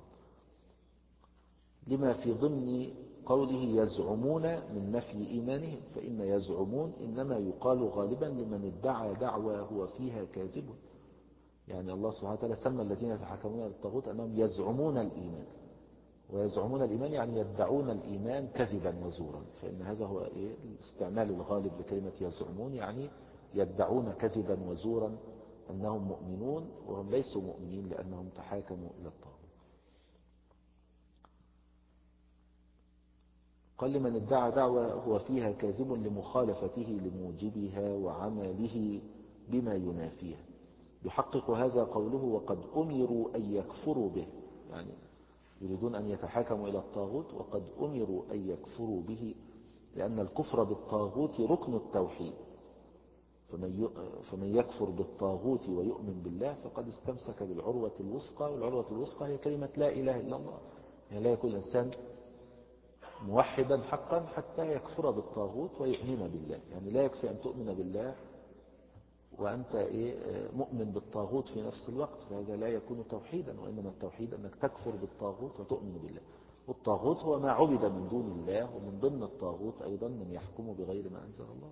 لما في ضمن قوله يزعمون من نفي إيمانهم، فإن يزعمون إنما يقال غالبا لمن ادعى دعوى هو فيها كاذب. يعني الله سبحانه وتعالى سمى الذين يتحاكمون إلى الطاغوت أنهم يزعمون الإيمان، ويزعمون الإيمان يعني يدعون الإيمان كذبا وزورا، فإن هذا هو إيه الاستعمال الغالب لكلمة يزعمون، يعني يدعون كذبا وزورا أنهم مؤمنون وهم ليسوا مؤمنين لأنهم تحاكموا إلى الطاغوت. قال لمن ادعى دعوة هو فيها كاذب لمخالفته لموجبها وعمله بما ينافيها. يحقق هذا قوله وقد أمروا أن يكفروا به، يعني يريدون أن يتحاكموا إلى الطاغوت وقد أمروا أن يكفروا به، لأن الكفر بالطاغوت ركن التوحيد، فمن يكفر بالطاغوت ويؤمن بالله فقد استمسك بالعروة الوثقى، والعروة الوثقى هي كلمة لا إله إلا الله. يعني لا يكون الإنسان موحدا حقا حتى يكفر بالطاغوت ويؤمن بالله. يعني لا يكفي أن تؤمن بالله وأنت إيه مؤمن بالطاغوت في نفس الوقت، فهذا لا يكون توحيدا، وإنما التوحيد أنك تكفر بالطاغوت وتؤمن بالله. والطاغوت هو ما عبد من دون الله، ومن ضمن الطاغوت أيضا من يحكم بغير ما أنزل الله.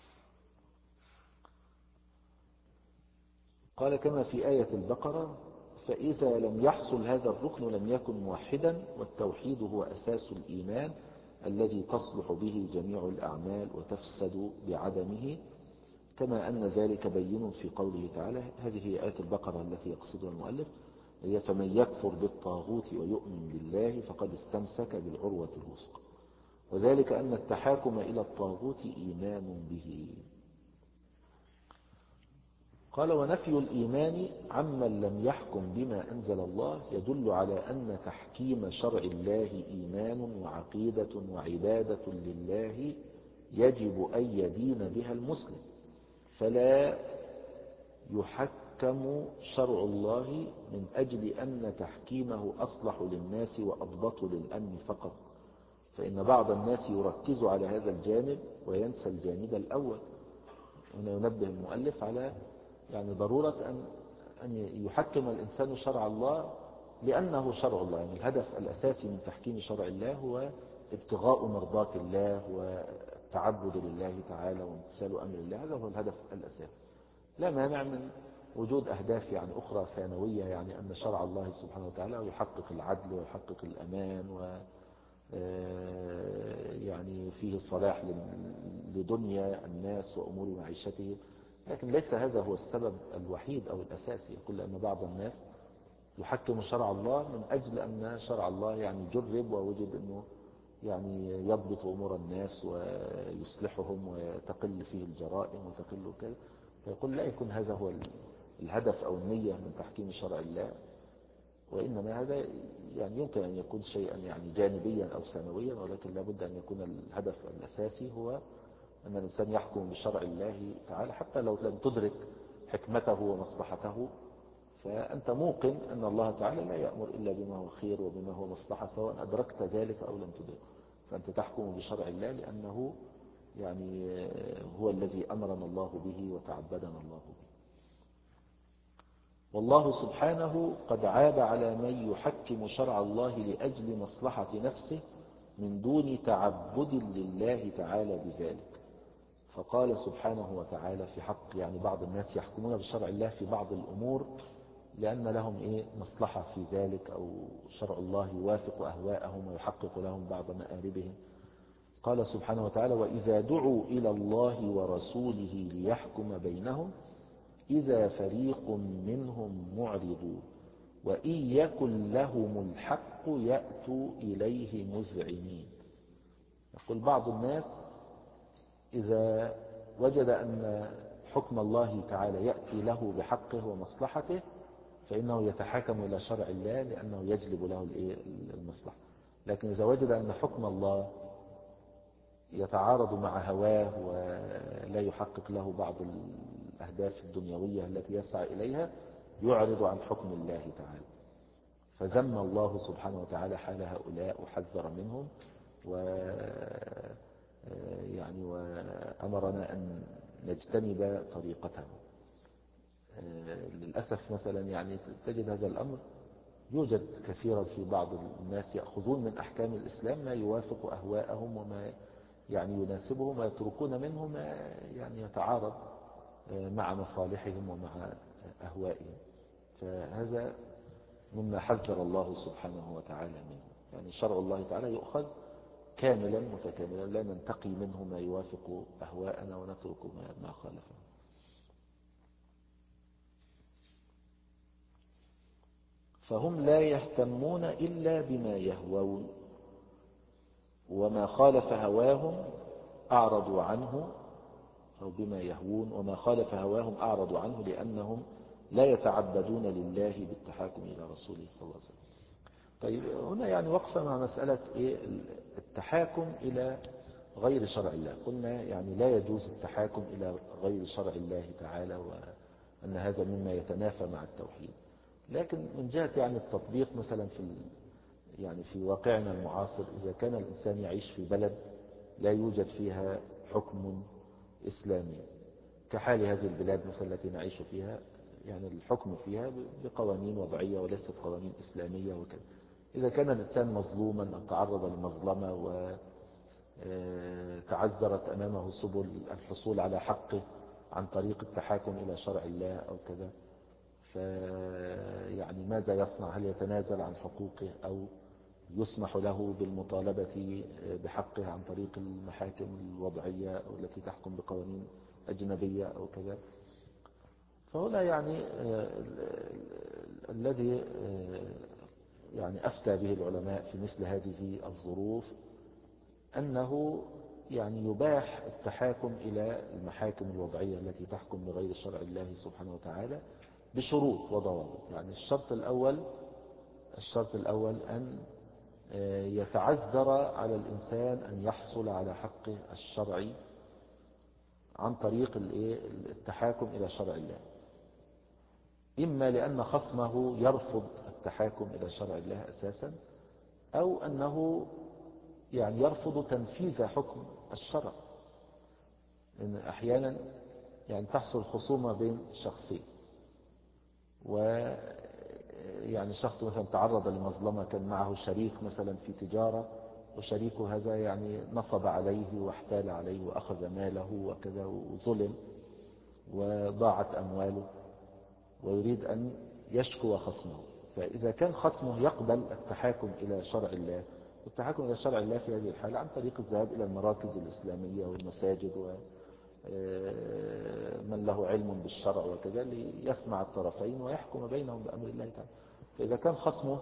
قال كما في آية البقرة فإذا لم يحصل هذا الركن لم يكن موحدا، والتوحيد هو أساس الإيمان الذي تصلح به جميع الأعمال وتفسد بعدمه، كما أن ذلك بين في قوله تعالى. هذه هي آية البقرة التي يقصدها المؤلف. هي فمن يكفر بالطاغوت ويؤمن بالله فقد استمسك بالعروة الوثقى، وذلك أن التحاكم إلى الطاغوت إيمان به. قال ونفي الإيمان عمن لم يحكم بما أنزل الله يدل على أن تحكيم شرع الله إيمان وعقيدة وعبادة لله يجب أن يدين بها المسلم، فلا يحكم شرع الله من أجل أن تحكيمه أصلح للناس وأضبط للأمن فقط، فإن بعض الناس يركز على هذا الجانب وينسى الجانب الأول. هنا ينبه المؤلف على يعني ضرورة أن أن يحكم الإنسان شرع الله لأنه شرع الله. يعني الهدف الأساسي من تحكيم شرع الله هو ابتغاء مرضات الله والتعبد لله تعالى وامتثال أمر الله، هذا هو الهدف الأساسي. لا مانع من وجود أهداف يعني أخرى ثانوية، يعني أن شرع الله سبحانه وتعالى يحقق العدل ويحقق الأمان و يعني فيه صلاح لدنيا الناس وأمور معيشتهم، لكن ليس هذا هو السبب الوحيد أو الأساسي. يقول أن بعض الناس يحكم شرع الله من أجل أن شرع الله يعني جرب ووجد أنه يعني يضبط أمور الناس ويصلحهم وتقل فيه الجرائم وتقل كذا، فيقول لا يكون هذا هو الهدف أو النية من تحكيم شرع الله، وإنما هذا يعني يمكن أن يكون شيئا يعني جانبيا أو ثانويا، ولكن لابد أن يكون الهدف الأساسي هو أن الإنسان يحكم بشرع الله تعالى حتى لو لم تدرك حكمته ومصلحته، فأنت موقن أن الله تعالى لا يأمر إلا بما هو خير وبما هو مصلحة سواء أدركت ذلك أو لم تدرك، فأنت تحكم بشرع الله لأنه يعني هو الذي أمرنا الله به وتعبدنا الله به. والله سبحانه قد عاب على من يحكم شرع الله لأجل مصلحة نفسه من دون تعبد لله تعالى بذلك، فقال سبحانه وتعالى في حق يعني بعض الناس يحكمون بشرع الله في بعض الأمور لأن لهم إيه مصلحة في ذلك أو شرع الله يوافق أهواءهم ويحقق لهم بعض مآربهم. قال سبحانه وتعالى وإذا دعوا إلى الله ورسوله ليحكم بينهم إذا فريق منهم معرضون وإن يكن لهم الحق يأتوا إليه مذعنين. يقول بعض الناس إذا وجد أن حكم الله تعالى يأتي له بحقه ومصلحته فإنه يتحاكم إلى شرع الله لأنه يجلب له المصلحة، لكن إذا وجد أن حكم الله يتعارض مع هواه ولا يحقق له بعض الأهداف الدنيوية التي يسعى إليها يعرض عن حكم الله تعالى، فذم الله سبحانه وتعالى حال هؤلاء وحذر منهم و يعني وأمرنا أن نجتنب طريقتهم. للأسف مثلا يعني تجد هذا الأمر يوجد كثيرا في بعض الناس يأخذون من أحكام الإسلام ما يوافق أهواءهم وما يعني يناسبهم ويتركون منه ما يعني يتعارض مع مصالحهم ومع أهوائهم، فهذا مما حذر الله سبحانه وتعالى منه. يعني شرع الله تعالى يؤخذ كاملا متكاملا لا ننتقي منه ما يوافق أهواءنا ونترك ما خالفه. فهم لا يهتمون إلا بما يهوون وما خالف هواهم أعرضوا عنه، أو بما يهوون وما خالف هواهم أعرضوا عنه لأنهم لا يتعبدون لله بالتحاكم إلى رسوله صلى الله عليه وسلم. طيب هنا يعني وقفة مع مسألة إيه التحاكم إلى غير شرع الله. قلنا يعني لا يجوز التحاكم إلى غير شرع الله تعالى وأن هذا مما يتنافى مع التوحيد، لكن من جهة يعني التطبيق مثلا في يعني في واقعنا المعاصر إذا كان الإنسان يعيش في بلد لا يوجد فيها حكم إسلامي كحال هذه البلاد مثلا التي نعيش فيها، يعني الحكم فيها بقوانين وضعية وليست قوانين إسلامية وكذا، إذا كان الإنسان مظلوما أو تعرض لمظلمة وتعذرت أمامه سبل الحصول على حقه عن طريق التحاكم إلى شرع الله أو كذا، فيعني ماذا يصنع؟ هل يتنازل عن حقوقه أو يسمح له بالمطالبة بحقه عن طريق المحاكم الوضعية أو التي تحكم بقوانين أجنبية أو كذا؟ فهنا يعني الذي يعني أفتى به العلماء في مثل هذه الظروف أنه يعني يباح التحاكم إلى المحاكم الوضعية التي تحكم بغير شرع الله سبحانه وتعالى بشروط وضوابط. يعني الشرط الأول الشرط الأول أن يتعذر على الإنسان أن يحصل على حقه الشرعي عن طريق التحاكم إلى شرع الله، إما لأن خصمه يرفض التحاكم إلى شرع الله أساسا، أو أنه يعني يرفض تنفيذ حكم الشرع. لأن أحيانا يعني تحصل خصومة بين شخصين، ويعني شخص مثلا تعرض لمظلمة، كان معه شريك مثلا في تجارة، وشريكه هذا يعني نصب عليه واحتال عليه وأخذ ماله وكذا وظلم وضاعت أمواله، ويريد أن يشكو خصمه. فإذا كان خصمه يقبل التحاكم إلى شرع الله، والتحاكم إلى شرع الله في هذه الحالة عن طريق الذهاب إلى المراكز الإسلامية والمساجد ومن له علم بالشرع وكذا ليسمع الطرفين ويحكم بينهم بأمر الله تعالى. فإذا كان خصمه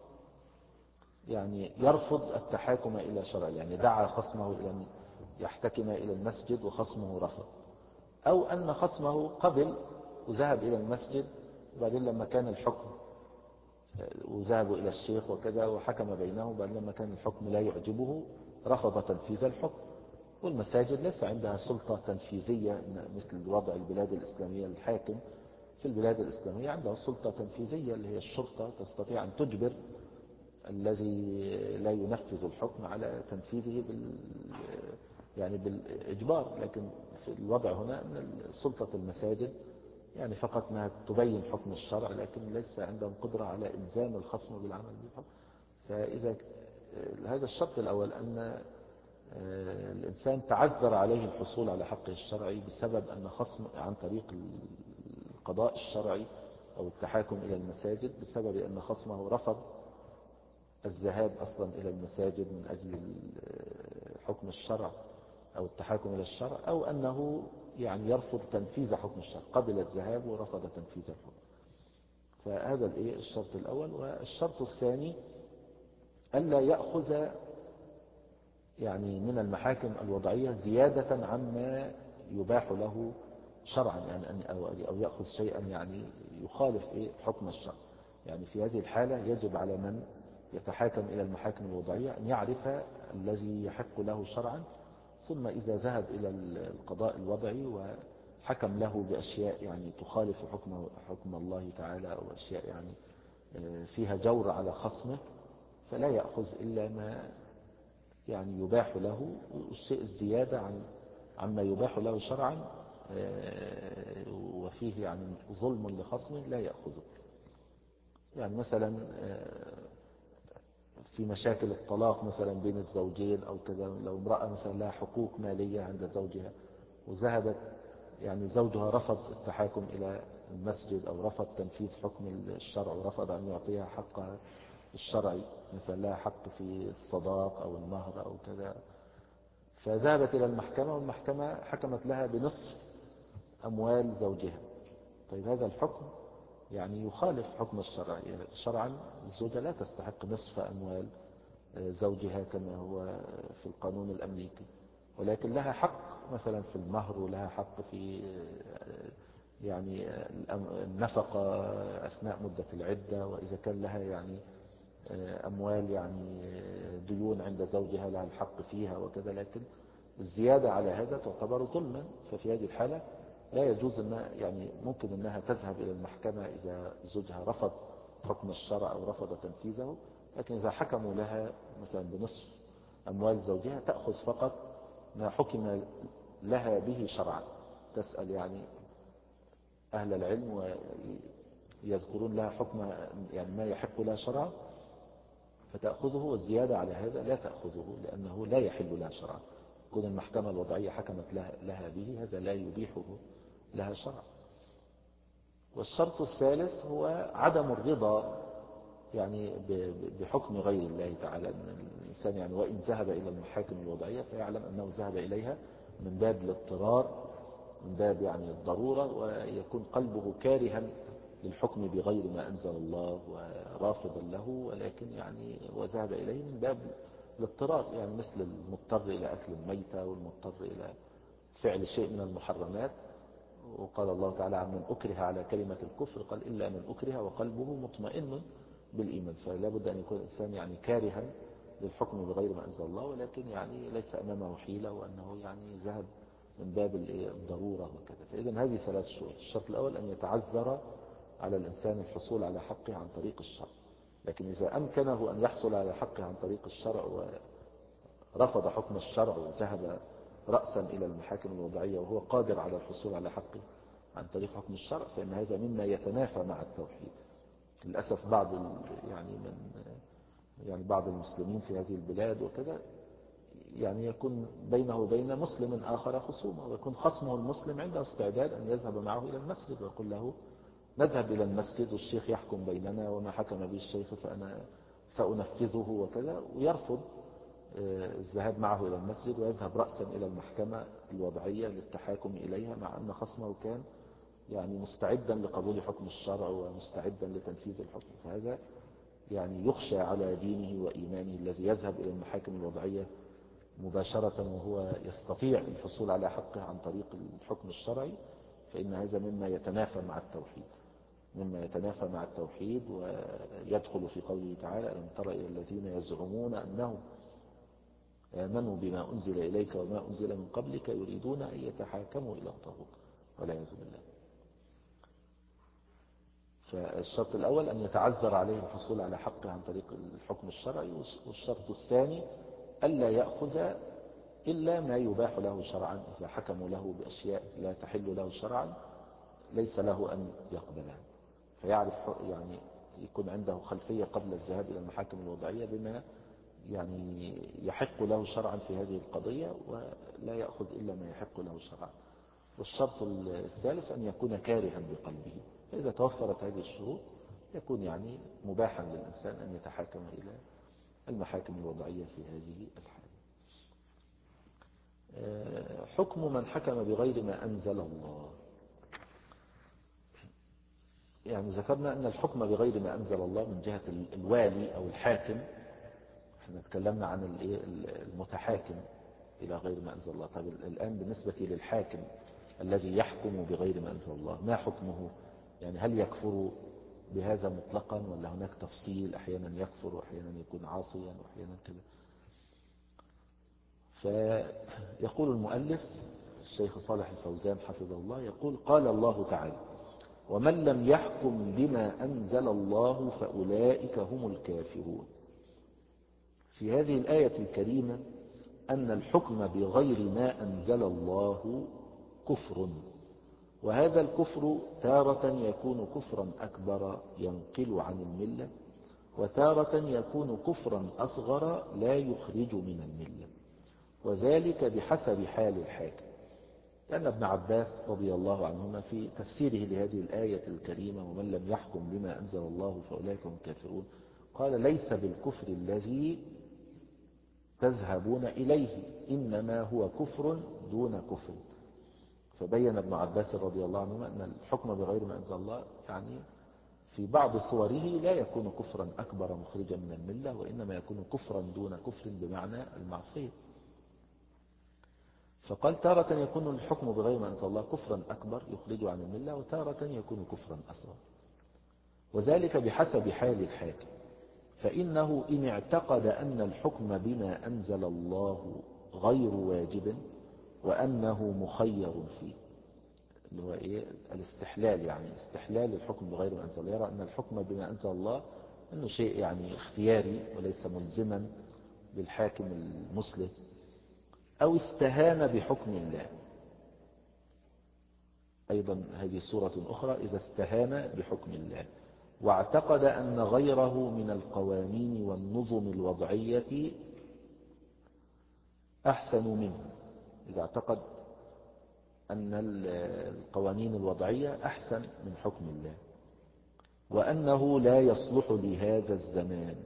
يعني يرفض التحاكم إلى شرع الله، يعني دعا خصمه إلى أن يحتكم إلى المسجد وخصمه رفض، أو أن خصمه قبل وذهب إلى المسجد، وبعدين لما كان الحكم وذهبوا إلى الشيخ وكذا وحكم بينهم، وبعدين لما كان الحكم لا يعجبه رفض تنفيذ الحكم. والمساجد ليس عندها سلطة تنفيذية مثل وضع البلاد الإسلامية. الحاكم في البلاد الإسلامية عندها سلطة تنفيذية اللي هي الشرطة، تستطيع أن تجبر الذي لا ينفذ الحكم على تنفيذه بال يعني بالإجبار. لكن في الوضع هنا أن سلطة المساجد يعني فقط أنها تبين حكم الشرع، لكن ليس عندهم قدرة على إلزام الخصم بالعمل بالحكم. فإذا هذا الشرط الأول أن الإنسان تعذر عليه الحصول على حقه الشرعي بسبب أن خصم عن طريق القضاء الشرعي أو التحاكم إلى المساجد، بسبب أن خصمه رفض الذهاب أصلا إلى المساجد من أجل حكم الشرع أو التحاكم إلى الشرع، أو أنه يعني يرفض تنفيذ حكم الشرع، قبل الذهاب ورفض تنفيذ الحكم. فهذا الشرط الأول. والشرط الثاني ألا يأخذ يعني من المحاكم الوضعية زيادة عما يباح له شرعا، يعني أو يأخذ شيئا يعني يخالف حكم الشرع. يعني في هذه الحالة يجب على من يتحاكم إلى المحاكم الوضعية أن يعرف الذي يحق له شرعا، ثم إذا ذهب إلى القضاء الوضعي وحكم له بأشياء يعني تخالف حكم حكم الله تعالى، أو أشياء يعني فيها جور على خصمه، فلا يأخذ إلا ما يعني يباح له، والشيء الزيادة عن عما يباح له شرعا وفيه يعني ظلم لخصمه لا يأخذه. يعني مثلا في مشاكل الطلاق مثلا بين الزوجين أو كذا، لو امرأة مثلا لها حقوق مالية عند زوجها وذهبت يعني زوجها رفض التحاكم إلى المسجد أو رفض تنفيذ حكم الشرع ورفض أن يعطيها حقها الشرعي، مثلا لها حق في الصداق أو المهر أو كذا، فذهبت إلى المحكمة والمحكمة حكمت لها بنصف أموال زوجها. طيب هذا الحكم يعني يخالف حكم الشرع. شرعا الزوجة لا تستحق نصف أموال زوجها كما هو في القانون الأمريكي، ولكن لها حق مثلا في المهر، ولها حق في يعني النفقة أثناء مدة العدة، وإذا كان لها يعني أموال يعني ديون عند زوجها لها الحق فيها وكذا. لكن الزيادة على هذا تعتبر ظلما، ففي هذه الحالة لا يجوز أنها يعني ممكن أنها تذهب إلى المحكمة إذا زوجها رفض حكم الشرع أو رفض تنفيذه، لكن إذا حكموا لها مثلا بنصف أموال زوجها تأخذ فقط ما حكم لها به شرعا. تسأل يعني أهل العلم ويذكرون لها حكم يعني ما يحق لها شرعا فتأخذه، والزيادة على هذا لا تأخذه لأنه لا يحل لها شرعا. كون المحكمة الوضعية حكمت لها, لها به هذا لا يبيحه لها شرعا. والشرط الثالث هو عدم الرضا يعني بحكم غير الله تعالى. أن الإنسان يعني وإن ذهب إلى المحاكم الوضعية فيعلم أنه ذهب إليها من باب الاضطرار، من باب يعني الضرورة، ويكون قلبه كارها للحكم بغير ما أنزل الله ورافضا له، ولكن يعني وذهب إليه من باب الاضطرار، يعني مثل المضطر إلى أكل الميتة والمضطر إلى فعل شيء من المحرمات. وقال الله تعالى عن من أكره على كلمة الكفر قال إلا من أكره وقلبه مطمئن بالإيمان. فلا بد أن يكون الإنسان يعني كارها للحكم بغير ما أنزل الله، ولكن يعني ليس أمامه حيلة، وأنه يعني ذهب من باب الضرورة وكذا. فإذا هذه ثلاث شروط. الشرط الأول أن يتعذر على الإنسان الحصول على حقه عن طريق الشرع، لكن إذا أمكنه أن يحصل على حقه عن طريق الشرع ورفض حكم الشرع وذهب رأسا إلى المحاكم الوضعية وهو قادر على الحصول على حقه عن طريق حكم الشرع، فإن هذا مما يتنافى مع التوحيد. للأسف بعض يعني من يعني بعض المسلمين في هذه البلاد وكذا يعني يكون بينه وبين مسلم آخر خصومة، ويكون خصمه المسلم عنده استعداد أن يذهب معه إلى المسجد ويقول له نذهب إلى المسجد والشيخ يحكم بيننا وما حكم به الشيخ فأنا سأنفذه وكذا، ويرفض الذهاب معه إلى المسجد ويذهب رأسا إلى المحكمة الوضعية للتحاكم إليها، مع أن خصمه كان يعني مستعدا لقبول حكم الشرع ومستعدا لتنفيذ الحكم. فهذا يعني يخشى على دينه وإيمانه الذي يذهب إلى المحاكم الوضعية مباشرة وهو يستطيع الحصول على حقه عن طريق الحكم الشرعي، فإن هذا مما يتنافى مع التوحيد مما يتنافى مع التوحيد ويدخل في قوله تعالى ألم تر إلى الذين يزعمون أنهم آمنوا بما أنزل إليك وما أنزل من قبلك يريدون أن يتحاكموا إلى الطاغوت والعياذ بالله. فالشرط الأول أن يتعذر عليه الحصول على حقه عن طريق الحكم الشرعي، والشرط الثاني ألا يأخذ إلا ما يباح له شرعا. إذا حكموا له بأشياء لا تحل له شرعا ليس له أن يقبلها، فيعرف يعني يكون عنده خلفية قبل الذهاب إلى المحاكم الوضعية بما يعني يحق له شرعا في هذه القضية، ولا يأخذ إلا ما يحق له شرعا. والشرط الثالث أن يكون كارها بقلبه، فإذا توفرت هذه الشروط يكون يعني مباحا للإنسان أن يتحاكم إلى المحاكم الوضعية في هذه الحالة. حكم من حكم بغير ما أنزل الله. يعني ذكرنا أن الحكم بغير ما أنزل الله من جهة الوالي أو الحاكم، احنا تكلمنا عن المتحاكم إلى غير ما أنزل الله. طيب الآن بالنسبة للحاكم الذي يحكم بغير ما أنزل الله ما حكمه؟ يعني هل يكفر بهذا مطلقا ولا هناك تفصيل؟ أحيانا يكفر وأحيانا يكون عاصيا وأحيانا كذا. فيقول المؤلف الشيخ صالح الفوزان حفظه الله يقول قال الله تعالى ومن لم يحكم بما أنزل الله فأولئك هم الكافرون. في هذه الآية الكريمة أن الحكم بغير ما أنزل الله كفر، وهذا الكفر تارة يكون كفرا أكبر ينقل عن الملة، وتارة يكون كفرا أصغر لا يخرج من الملة، وذلك بحسب حال الحاكم. لأن ابن عباس رضي الله عنهما في تفسيره لهذه الآية الكريمة ومن لم يحكم بما أنزل الله فأولئك هم الكافرون قال ليس بالكفر الذي تذهبون إليه إنما هو كفر دون كفر. فبين ابن عباس رضي الله عنهما أن الحكم بغير ما أنزل الله يعني في بعض صوره لا يكون كفرا أكبر مخرجا من الملة، وإنما يكون كفرا دون كفر بمعنى المعصية. فقال تارة يكون الحكم بغير ما أنزل الله كفرا أكبر يخرج عن الملة، وتارة يكون كفرا أصغر، وذلك بحسب حال الحاكم. فإنه إن اعتقد أن الحكم بما أنزل الله غير واجب وأنه مخير فيه، اللي هو إيه الاستحلال، يعني استحلال الحكم بغير ما أنزل الله، يرى أن الحكم بما أنزل الله أنه شيء يعني اختياري وليس ملزما للحاكم المسلم، أو استهان بحكم الله. أيضا هذه صورة أخرى إذا استهان بحكم الله واعتقد أن غيره من القوانين والنظم الوضعية أحسن منه، إذا اعتقد أن القوانين الوضعية أحسن من حكم الله وأنه لا يصلح لهذا الزمان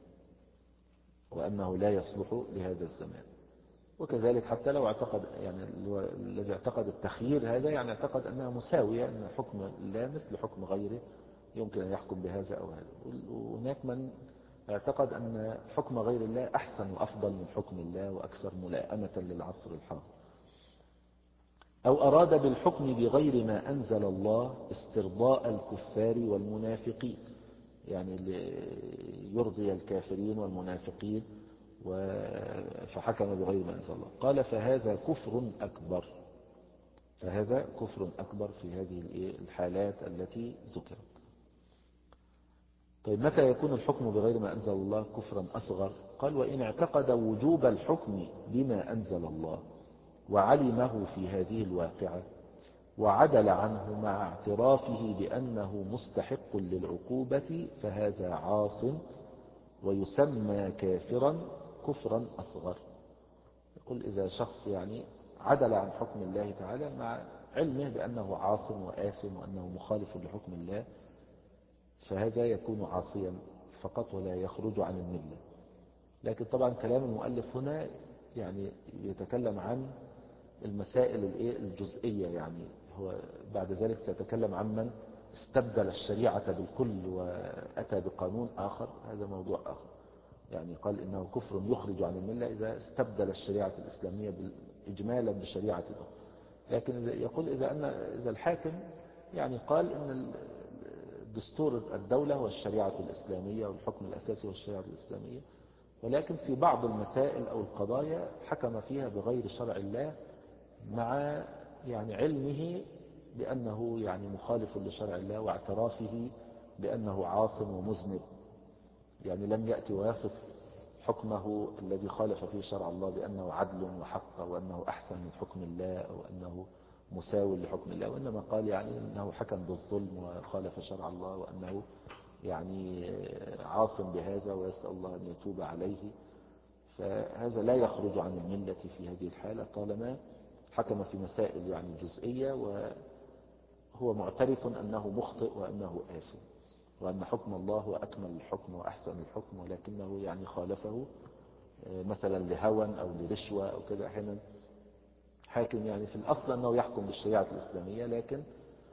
وأنه لا يصلح لهذا الزمان وكذلك حتى لو اعتقد يعني الذي اعتقد التخيير هذا يعني اعتقد أنها مساوية، أن حكم الله مثل حكم غيره يمكن أن يحكم بهذا أو هذا. وهناك من اعتقد أن حكم غير الله أحسن وأفضل من حكم الله وأكثر ملائمة للعصر الحاضر. أو أراد بالحكم بغير ما أنزل الله استرضاء الكفار والمنافقين، يعني يرضي الكافرين والمنافقين فحكم بغير ما أنزل الله. قال فهذا كفر أكبر، فهذا كفر أكبر في هذه الحالات التي ذكرت. طيب متى يكون الحكم بغير ما أنزل الله كفرا أصغر؟ قال وإن اعتقد وجوب الحكم بما أنزل الله وعلمه في هذه الواقعة وعدل عنه مع اعترافه بأنه مستحق للعقوبة فهذا عاص ويسمى كافرا كفرا أصغر. يقول إذا شخص يعني عدل عن حكم الله تعالى مع علمه بأنه عاص وآثم وأنه مخالف لحكم الله فهذا يكون عاصيا فقط ولا يخرج عن الملة. لكن طبعا كلام المؤلف هنا يعني يتكلم عن المسائل الجزئية، يعني هو بعد ذلك سيتكلم عن من استبدل الشريعة بالكل وأتى بقانون آخر، هذا موضوع آخر. يعني قال إنه كفر يخرج عن الملة إذا استبدل الشريعة الإسلامية إجمالا بشريعة أخرى. لكن يقول إذا أن إذا الحاكم يعني قال إن دستور الدولة والشريعة الإسلامية والحكم الأساسي والشريعة الإسلامية، ولكن في بعض المسائل أو القضايا حكم فيها بغير شرع الله مع يعني علمه بأنه يعني مخالف لشرع الله واعترافه بأنه عاص ومذنب، يعني لم يأتي ويصف حكمه الذي خالف فيه شرع الله بأنه عدل وحق وأنه أحسن من حكم الله أو أنه مساوي لحكم الله، وإنما قال يعني أنه حكم بالظلم وخالف شرع الله وأنه يعني عاص بهذا ويسأل الله أن يتوب عليه. فهذا لا يخرج عن الملة في هذه الحالة طالما حكم في مسائل يعني جزئية وهو معترف أنه مخطئ وأنه آثم وأن حكم الله هو أكمل الحكم وأحسن الحكم، ولكنه يعني خالفه مثلا لهوى أو لرشوة أو كذا. أحيانا حاكم يعني في الأصل أنه يحكم بالشريعة الإسلامية، لكن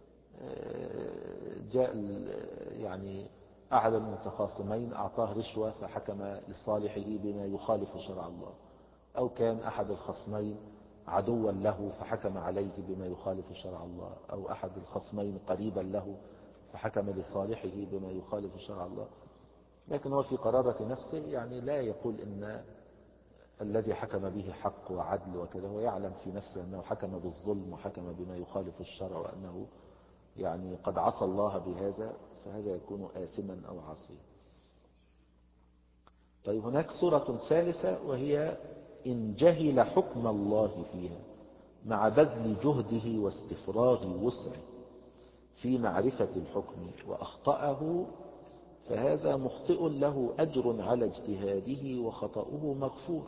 جاء يعني أحد المتخاصمين أعطاه رشوة فحكم لصالحه بما يخالف شرع الله، أو كان أحد الخصمين عدوا له فحكم عليه بما يخالف شرع الله، أو أحد الخصمين قريبا له فحكم لصالحه بما يخالف شرع الله. لكن هو في قرارة نفسه يعني لا يقول إن الذي حكم به حق وعدل وكذا، هو يعلم في نفسه أنه حكم بالظلم وحكم بما يخالف الشرع وأنه يعني قد عصى الله بهذا، فهذا يكون آثما أو عاصيا. طيب هناك صورة ثالثة وهي إن جهل حكم الله فيها مع بذل جهده واستفراغ وسعه في معرفة الحكم وأخطأه فهذا مخطئ له أجر على اجتهاده وخطأه مغفور.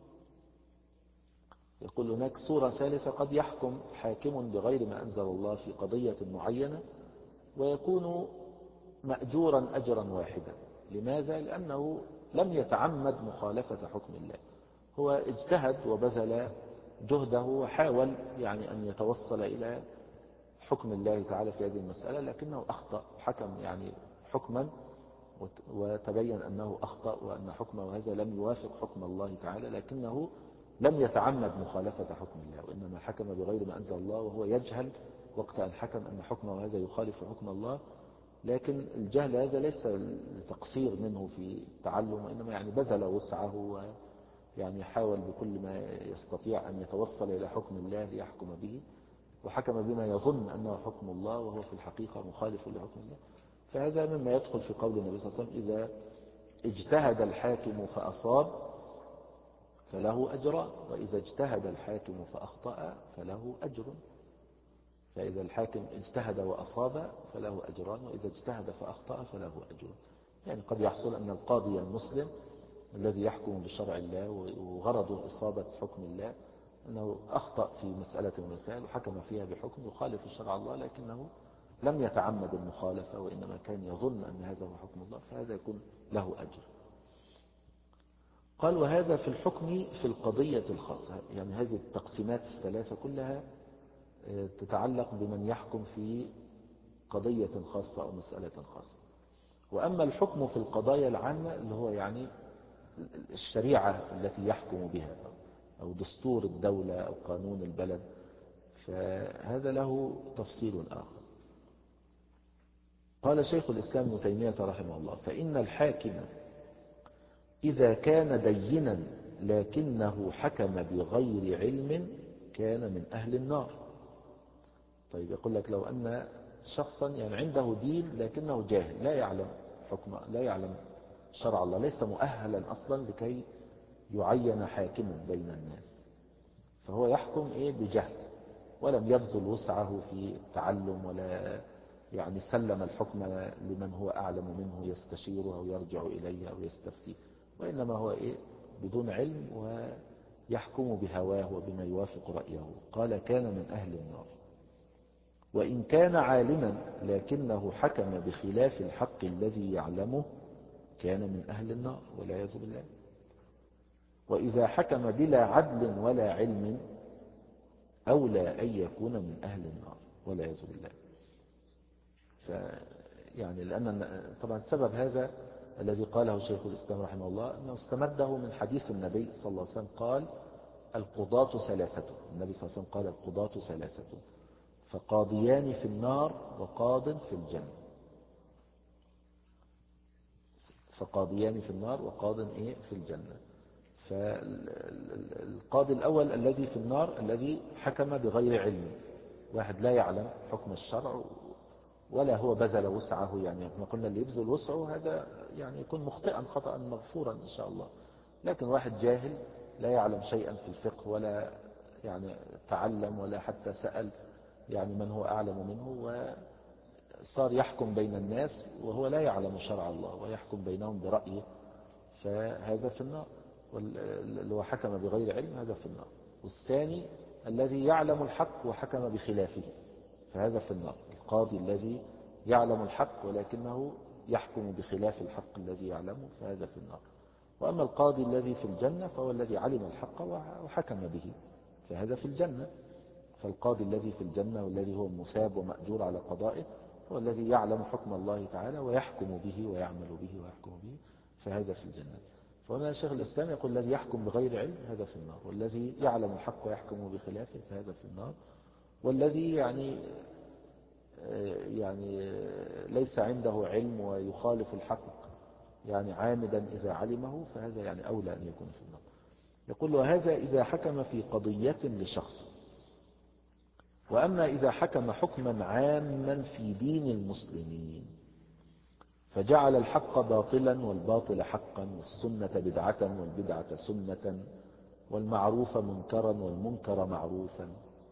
يقول هناك صورة ثالثة قد يحكم حاكم بغير ما أنزل الله في قضية معينة ويكون مأجورا أجرا واحدا. لماذا؟ لأنه لم يتعمد مخالفة حكم الله، هو اجتهد وبذل جهده وحاول يعني أن يتوصل إلى حكم الله تعالى في هذه المسألة، لكنه أخطأ، حكم يعني حكما وتبين أنه أخطأ وأن حكمه هذا لم يوافق حكم الله تعالى، لكنه لم يتعمد مخالفة حكم الله، وإنما حكم بغير ما أنزل الله وهو يجهل وقت أن حكم أن حكمه هذا يخالف حكم الله. لكن الجهل هذا ليس تقصير منه في التعلم، وإنما يعني بذل وسعه ويعني حاول بكل ما يستطيع أن يتوصل إلى حكم الله ليحكم به، وحكم بما يظن أنه حكم الله وهو في الحقيقة مخالف لحكم الله. فهذا مما يدخل في قول النبي صلى الله عليه وسلم إذا اجتهد الحاكم فأصاب فله أجران، وإذا اجتهد الحاكم فأخطأ فله أجر. فإذا الحاكم اجتهد وأصاب فله أجران، وإذا اجتهد فأخطأ فله أجر. يعني قد يحصل أن القاضي المسلم الذي يحكم بشرع الله وغرضه إصابة حكم الله أنه أخطأ في مسألة من المسائل وحكم فيها بحكم يخالف شرع الله، لكنه لم يتعمد المخالفة وإنما كان يظن أن هذا هو حكم الله، فهذا يكون له أجر. قال وهذا في الحكم في القضية الخاصة. يعني هذه التقسيمات الثلاثة كلها تتعلق بمن يحكم في قضية خاصة أو مسألة خاصة. وأما الحكم في القضايا العامة اللي هو يعني الشريعة التي يحكم بها أو دستور الدولة أو قانون البلد، فهذا له تفصيل آخر. قال شيخ الإسلام ابن تيمية رحمه الله: فإن الحاكم إذا كان دينا لكنه حكم بغير علم كان من أهل النار. طيب يقول لك لو أن شخصا يعني عنده دين لكنه جاهل، لا يعلم حكم، لا يعلم شرع الله، ليس مؤهلا أصلا لكي يعين حاكما بين الناس، فهو يحكم إيه بجهل، ولم يبذل وسعه في التعلم، ولا يعني سلم الحكم لمن هو أعلم منه يستشيره أو يرجع إليه أو يستفتيه، وإنما هو إيه بدون علم ويحكم بهواه وبما يوافق رأيه. قال كان من أهل النار. وإن كان عالما لكنه حكم بخلاف الحق الذي يعلمه كان من أهل النار والعياذ بالله. وإذا حكم بلا عدل ولا علم أولى أن يكون من أهل النار والعياذ بالله. يعني لأن طبعا سبب هذا الذي قاله شيخ الإسلام رحمه الله أنه استمده من حديث النبي صلى الله عليه وسلم قال: القضاة ثلاثة. النبي صلى الله عليه وسلم قال: القضاة ثلاثة، فقاضيان في النار وقاض في الجنة. فقاضيان في النار وقاض إيه في الجنة. فالقاضي الأول الذي في النار الذي حكم بغير علم، واحد لا يعلم حكم الشرع ولا هو بذل وسعه، يعني احنا قلنا اللي يبذل وسعه هذا يعني يكون مخطئا خطأ مغفورا إن شاء الله. لكن واحد جاهل لا يعلم شيئا في الفقه ولا يعني تعلم ولا حتى سأل يعني من هو أعلم منه، وصار يحكم بين الناس وهو لا يعلم شرع الله ويحكم بينهم برأيه، فهذا في النار. واللي هو حكم بغير علم هذا في النار. والثاني الذي يعلم الحق وحكم بخلافه فهذا في النار. القاضي الذي يعلم الحق ولكنه يحكم بخلاف الحق الذي يعلمه فهذا في النار. وأما القاضي الذي في الجنة فهو الذي علم الحق وحكم به فهذا في الجنة. فالقاضي الذي في الجنة والذي هو مساب ومأجور على قضائه هو الذي يعلم حكم الله تعالى ويحكم به ويعمل به ويحكم به فهذا في الجنة. فهنا شيخ الإسلام يقول: الذي يحكم بغير علم هذا في النار، والذي يعلم الحق ويحكم بخلافه فهذا في النار، والذي يعني يعني ليس عنده علم ويخالف الحق يعني عامدا إذا علمه فهذا يعني أولى أن يكون في النار. يقول: وهذا إذا حكم في قضية لشخص. وأما إذا حكم حكما عاما في دين المسلمين فجعل الحق باطلا والباطل حقا والسنة بدعة والبدعة سنة والمعروف منكرا والمنكر معروفا،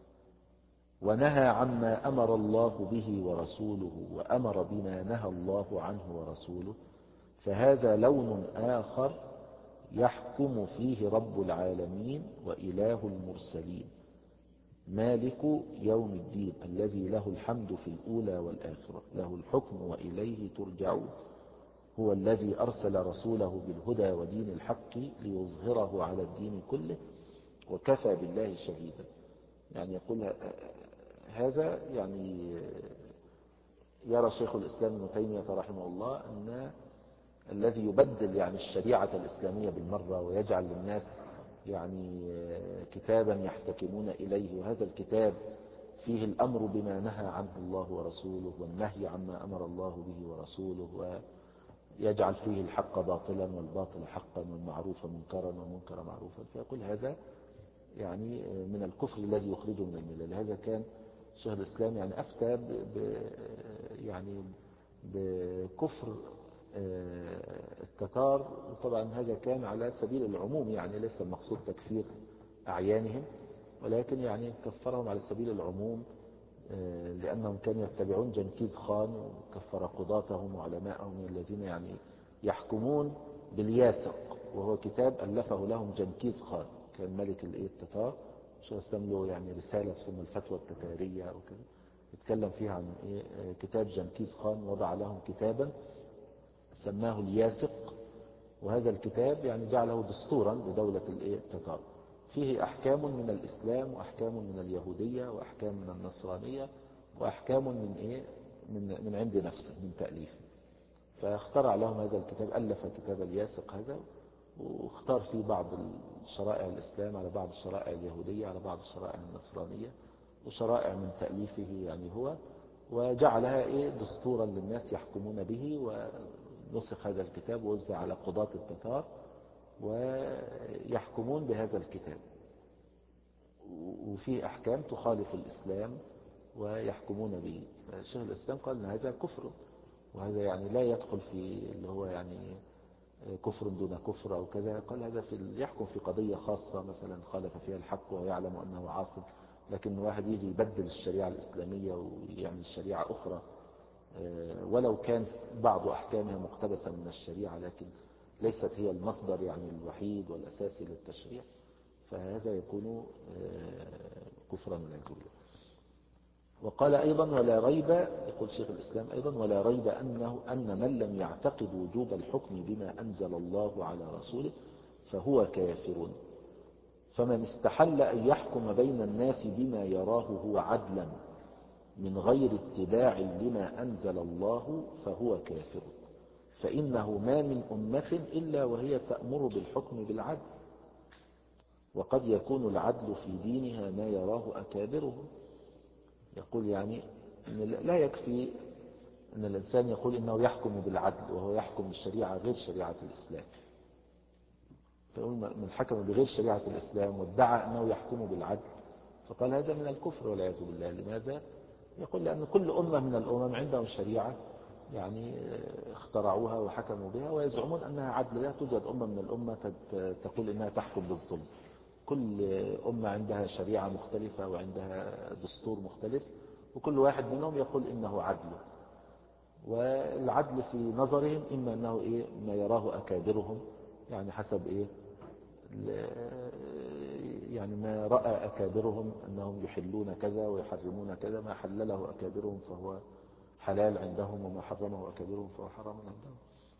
ونهى عما أمر الله به ورسوله وأمر بما نهى الله عنه ورسوله، فهذا لون آخر يحكم فيه رب العالمين وإله المرسلين مالك يوم الدين الذي له الحمد في الأولى والآخرة، له الحكم وإليه ترجعون، هو الذي أرسل رسوله بالهدى ودين الحق ليظهره على الدين كله وكفى بالله شهيدا. يعني يقول هذا يعني يرى شيخ الإسلام ابن تيمية رحمه الله أن الذي يبدل يعني الشريعة الإسلامية بالمرة ويجعل للناس يعني كتابا يحتكمون إليه، وهذا الكتاب فيه الأمر بما نهى عنه الله ورسوله والنهي عما أمر الله به ورسوله، ويجعل فيه الحق باطلا والباطل حقا والمعروف منكرا والمنكر معروفا، فيقول هذا يعني من الكفر الذي يخرجه من الملة. لهذا كان شيخ الإسلام يعني أفتى ب يعني بكفر التتار، وطبعا هذا كان على سبيل العموم يعني ليس المقصود تكفير أعيانهم، ولكن يعني كفرهم على سبيل العموم لأنهم كانوا يتبعون جنكيز خان وكفر قضاتهم وعلماءهم الذين يعني يحكمون بالياسق، وهو كتاب ألفه لهم جنكيز خان كان ملك التتار. شيخ الإسلام له يعني رسالة تسمى الفتوى التتارية أو كده يتكلم فيها عن كتاب جنكيز خان، وضع لهم كتابا سماه الياسق، وهذا الكتاب يعني جعله دستورا لدولة التتار، فيه أحكام من الإسلام وأحكام من اليهودية وأحكام من النصرانية وأحكام من إيه من من عند نفسه من تأليفه. فاخترع لهم هذا الكتاب، ألف كتاب الياسق هذا، واختار فيه بعض شرائع الإسلام على بعض الشرائع اليهودية على بعض الشرائع النصرانية، وشرائع من تأليفه يعني هو، وجعلها إيه دستورا للناس يحكمون به. ونسخ هذا الكتاب ووزع على قضاة التتار ويحكمون بهذا الكتاب، وفيه أحكام تخالف الإسلام ويحكمون به. فشيخ الإسلام قال أن هذا كفر، وهذا يعني لا يدخل في اللي هو يعني كفر دون كفر أو كذا. قال هذا في يحكم في قضية خاصة مثلا خالف فيها الحق ويعلم أنه عاصم، لكن واحد يجي يبدل الشريعة الإسلامية ويعمل شريعة أخرى ولو كان بعض أحكامها مقتبسة من الشريعة لكن ليست هي المصدر يعني الوحيد والأساسي للتشريع، فهذا يكون كفرا والعياذ بالله. وقال أيضا ولا ريب، يقول شيخ الإسلام أيضا ولا ريب أنه أن من لم يعتقد وجوب الحكم بما أنزل الله على رسوله فهو كافر. فمن استحل أن يحكم بين الناس بما يراه هو عدلا من غير اتباع لما أنزل الله فهو كافر، فإنه ما من أمة إلا وهي تأمر بالحكم بالعدل، وقد يكون العدل في دينها ما يراه أكابرهم. يقول يعني إن لا يكفي أن الإنسان يقول إنه يحكم بالعدل وهو يحكم بالشريعة غير شريعة الإسلام. فيقول من حكم بغير شريعة الإسلام وادعى أنه يحكم بالعدل فقال هذا من الكفر والعياذ بالله. لماذا؟ يقول لأن كل أمة من الأمم عندهم شريعة يعني اخترعوها وحكموا بها ويزعمون أنها عدل. لا توجد أمة من الأمة تقول إنها تحكم بالظلم. كل أمة عندها شريعة مختلفة وعندها دستور مختلف، وكل واحد منهم يقول إنه عدل. والعدل في نظرهم إما أنه إيه ما يراه أكابرهم، يعني حسب إيه يعني ما رأى أكابرهم أنهم يحلون كذا ويحرمون كذا، ما حلله أكابرهم فهو حلال عندهم وما حرمه أكابرهم فهو حرام عندهم.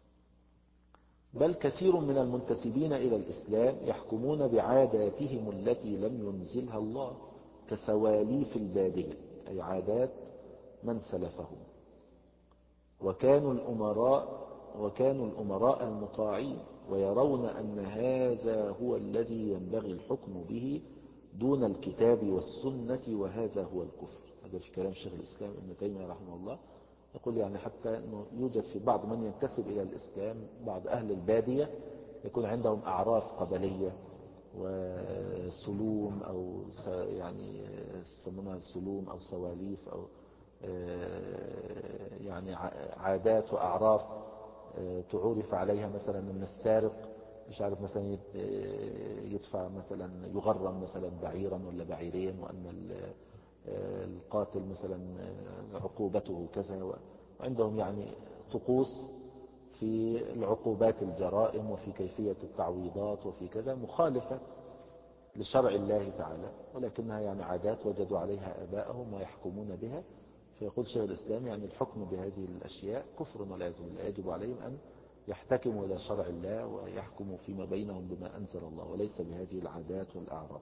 بل كثير من المنتسبين إلى الإسلام يحكمون بعاداتهم التي لم ينزلها الله كسواليف البادية، أي عادات من سلفهم، وكانوا الأمراء وكانوا الأمراء المطاعين، ويرون أن هذا هو الذي ينبغي الحكم به دون الكتاب والسنة، وهذا هو الكفر. هذا في كلام شيخ الإسلام ابن تيمية رحمه الله. يقول يعني حتى أنه يوجد في بعض من ينتسب إلى الإسلام بعض أهل البادية يكون عندهم أعراف قبلية وسلوم أو يعني يسمونها سلوم أو سواليف أو يعني عادات وأعراف تعرف عليها مثلا من السارق مش عارف مثلا يدفع مثلا يغرم مثلا بعيرا ولا بعيرين، وأن القاتل مثلا عقوبته كذا. وعندهم يعني طقوس في العقوبات الجرائم وفي كيفية التعويضات وفي كذا مخالفة لشرع الله تعالى، ولكنها يعني عادات وجدوا عليها آباءهم ويحكمون بها. فيقول شيخ الإسلام يعني الحكم بهذه الأشياء كفر والعياذ بالله، يجب عليهم أن يحتكموا إلى شرع الله ويحكموا فيما بينهم بما أنزل الله وليس بهذه العادات والأعراف.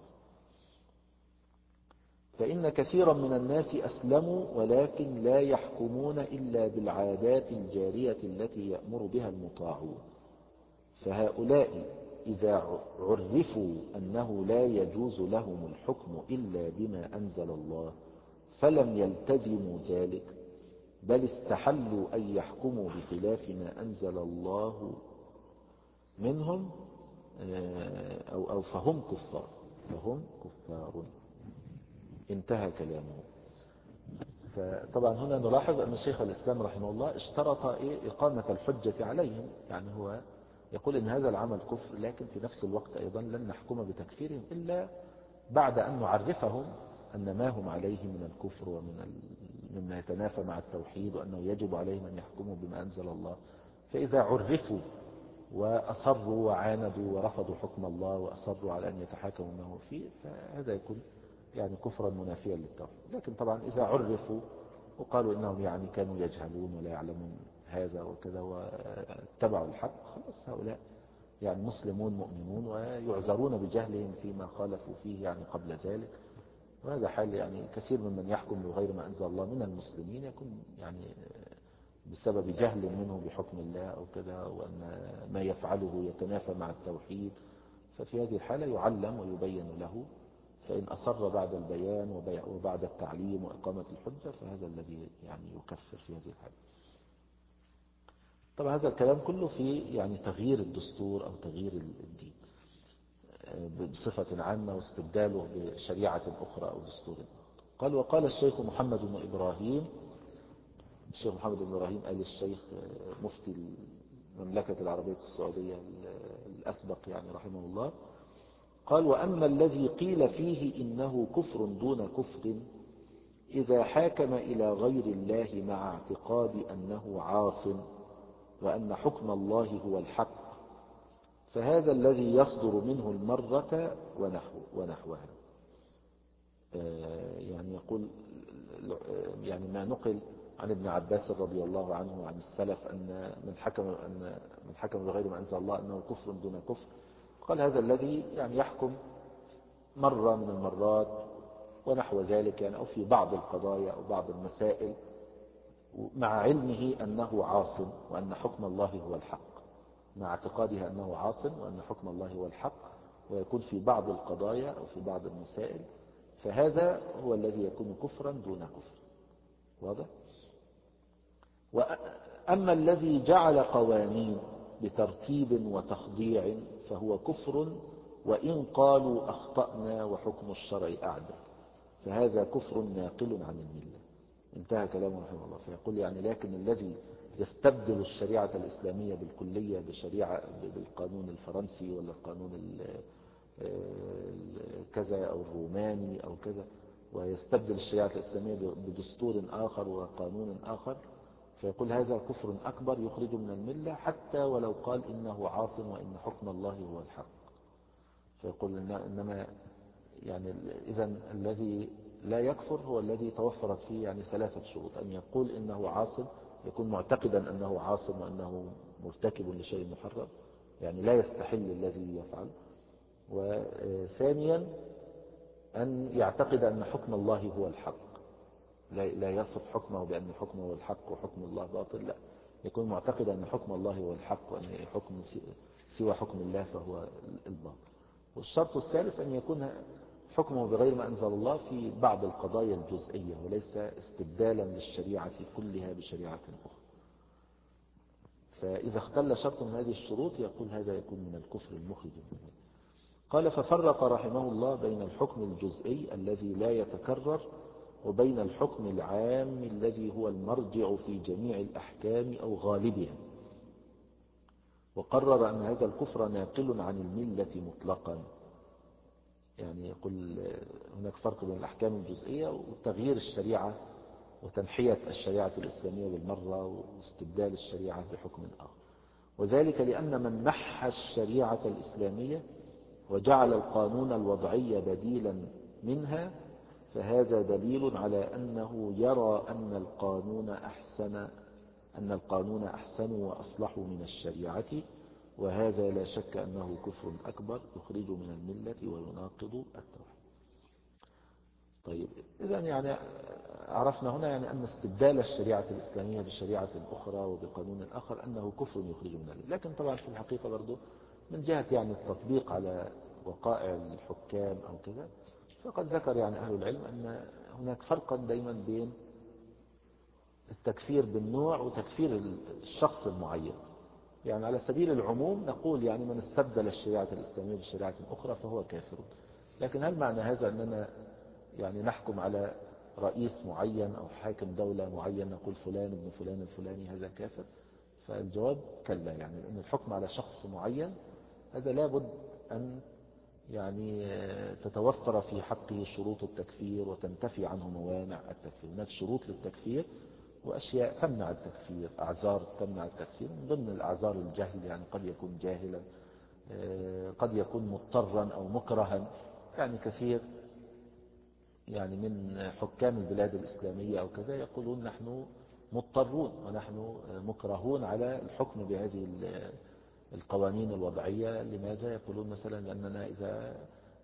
فإن كثيرا من الناس أسلموا ولكن لا يحكمون إلا بالعادات الجارية التي يأمر بها المطاعون، فهؤلاء إذا عرفوا أنه لا يجوز لهم الحكم إلا بما أنزل الله فلم يلتزموا ذلك، بل استحلوا أن يحكموا بخلاف ما أنزل الله منهم أو, أو فهم كفار فهم كفار. انتهى كلامه. فطبعا هنا نلاحظ أن الشيخ الإسلام رحمه الله اشترط إيه إقامة الحجة عليهم، يعني هو يقول إن هذا العمل كفر، لكن في نفس الوقت أيضا لن نحكم بتكفيرهم إلا بعد أن نعرفهم أن ما هم عليه من الكفر ومن مما يتنافى مع التوحيد، وأنه يجب عليهم أن يحكموا بما أنزل الله. فإذا عرفوا وأصروا وعاندوا ورفضوا حكم الله وأصروا على أن يتحاكموا ما هو فيه فهذا يكون يعني كفرا منافيا للتوحيد. لكن طبعا إذا عرفوا وقالوا إنهم يعني كانوا يجهلون ولا يعلمون هذا وكذا واتبعوا الحق، خلاص هؤلاء يعني مسلمون مؤمنون ويعذرون بجهلهم فيما خالفوا فيه يعني قبل ذلك. وهذا حال يعني كثير ممن يحكم بغير ما أنزل الله من المسلمين يكون يعني بسبب جهل منه بحكم الله أو كذا، وأن ما يفعله يتنافى مع التوحيد، ففي هذه الحالة يعلم ويبين له، فإن أصر بعد البيان وبعد التعليم وإقامة الحجة فهذا الذي يعني يكفر في هذه الحالة. طبعا هذا الكلام كله في يعني تغيير الدستور أو تغيير الدين بصفة عامة واستبداله بشريعة أخرى أو دستور آخر. قال وقال الشيخ محمد بن إبراهيم، الشيخ محمد بن إبراهيم آل الشيخ مفتي المملكة العربية السعودية الأسبق يعني رحمه الله، قال وأما الذي قيل فيه إنه كفر دون كفر إذا حاكم إلى غير الله مع اعتقاد أنه عاص وأن حكم الله هو الحق، فهذا الذي يصدر منه المرة ونحو ونحوها. يعني يقول يعني ما نقل عن ابن عباس رضي الله عنه وعن السلف أن من حكم أن من حكم بغير ما أنزل الله أنه كفر دون كفر، قال هذا الذي يعني يحكم مرة من المرات ونحو ذلك يعني، أو في بعض القضايا أو بعض المسائل مع علمه أنه عاص وأن حكم الله هو الحق، مع اعتقادها أنه عاص وأن حكم الله هو الحق، ويكون في بعض القضايا أو في بعض المسائل، فهذا هو الذي يكون كفرا دون كفر. واضح؟ وأما الذي جعل قوانين بترتيب وتخضيع فهو كفر وإن قالوا أخطأنا وحكم الشرع أعدل، فهذا كفر ناقل عن الملة. انتهى كلامه رحمه الله. فيقول يعني لكن الذي يستبدل الشريعة الإسلامية بالكلية بشريعة بالقانون الفرنسي ولا القانون كذا أو الروماني أو كذا، ويستبدل الشريعة الإسلامية بدستور آخر وقانون آخر، فيقول هذا كفر أكبر يخرج من الملة حتى ولو قال إنه عاص وإن حكم الله هو الحق. فيقول إنما يعني إذن الذي لا يكفر هو الذي توفرت فيه يعني ثلاثة شروط: أن يقول إنه عاص، يكون معتقدا أنه عاص وأنه مرتكب لشيء محرم يعني لا يستحل الذي يفعل، وثانيا أن يعتقد أن حكم الله هو الحق، لا يصف حكمه بأن حكمه هو الحق وحكم الله باطل، لا، يكون معتقد أن حكم الله هو الحق وأن حكم سوى حكم الله فهو الباطل. والشرط الثالث أن يكون حكمه بغير ما أنزل الله في بعض القضايا الجزئية وليس استبدالا للشريعة كلها بشريعة أخرى. فإذا اختل شرط من هذه الشروط يقول هذا يكون من الكفر المخرج منه. قال ففرق رحمه الله بين الحكم الجزئي الذي لا يتكرر وبين الحكم العام الذي هو المرجع في جميع الأحكام أو غالبها، وقرر أن هذا الكفر ناقل عن الملة مطلقا. يعني يقول هناك فرق بين الأحكام الجزئية وتغيير الشريعة وتنحية الشريعة الإسلامية بالمرة واستبدال الشريعة بحكم آخر، وذلك لأن من نحى الشريعة الإسلامية وجعل القانون الوضعي بديلا منها فهذا دليل على أنه يرى أن القانون أحسن أن القانون أحسن وأصلح من الشريعة، وهذا لا شك أنه كفر أكبر يخرج من الملة ويناقض التوحيد. طيب إذا يعني عرفنا هنا يعني أن استبدال الشريعة الإسلامية بشريعة أخرى وبقانون آخر أنه كفر يخرج من الملة، لكن طبعا في الحقيقة برضو من جهة يعني التطبيق على وقائع الحكام أو كذا، فقد ذكر يعني أهل العلم أن هناك فرقا دائما بين التكفير بالنوع وتكفير الشخص المعين. يعني على سبيل العموم نقول يعني من استبدل الشريعة الإسلامية بشريعة أخرى فهو كافر، لكن هل معنى هذا أننا يعني نحكم على رئيس معين أو حاكم دولة معين نقول فلان ابن فلان الفلاني هذا كافر؟ فالجواب كلا، يعني أن الحكم على شخص معين هذا لابد أن يعني تتوفر في حقه شروط التكفير وتنتفي عنه موانع التكفير. هناك شروط للتكفير وأشياء تمنع التكفير، أعذار تمنع التكفير، من ضمن الأعذار الجهل، يعني قد يكون جاهلا، قد يكون مضطرا أو مكرها. يعني كثير يعني من حكام البلاد الإسلامية أو كذا يقولون نحن مضطرون ونحن مكرهون على الحكم بهذه القوانين الوضعية. لماذا؟ يقولون مثلا لأننا إذا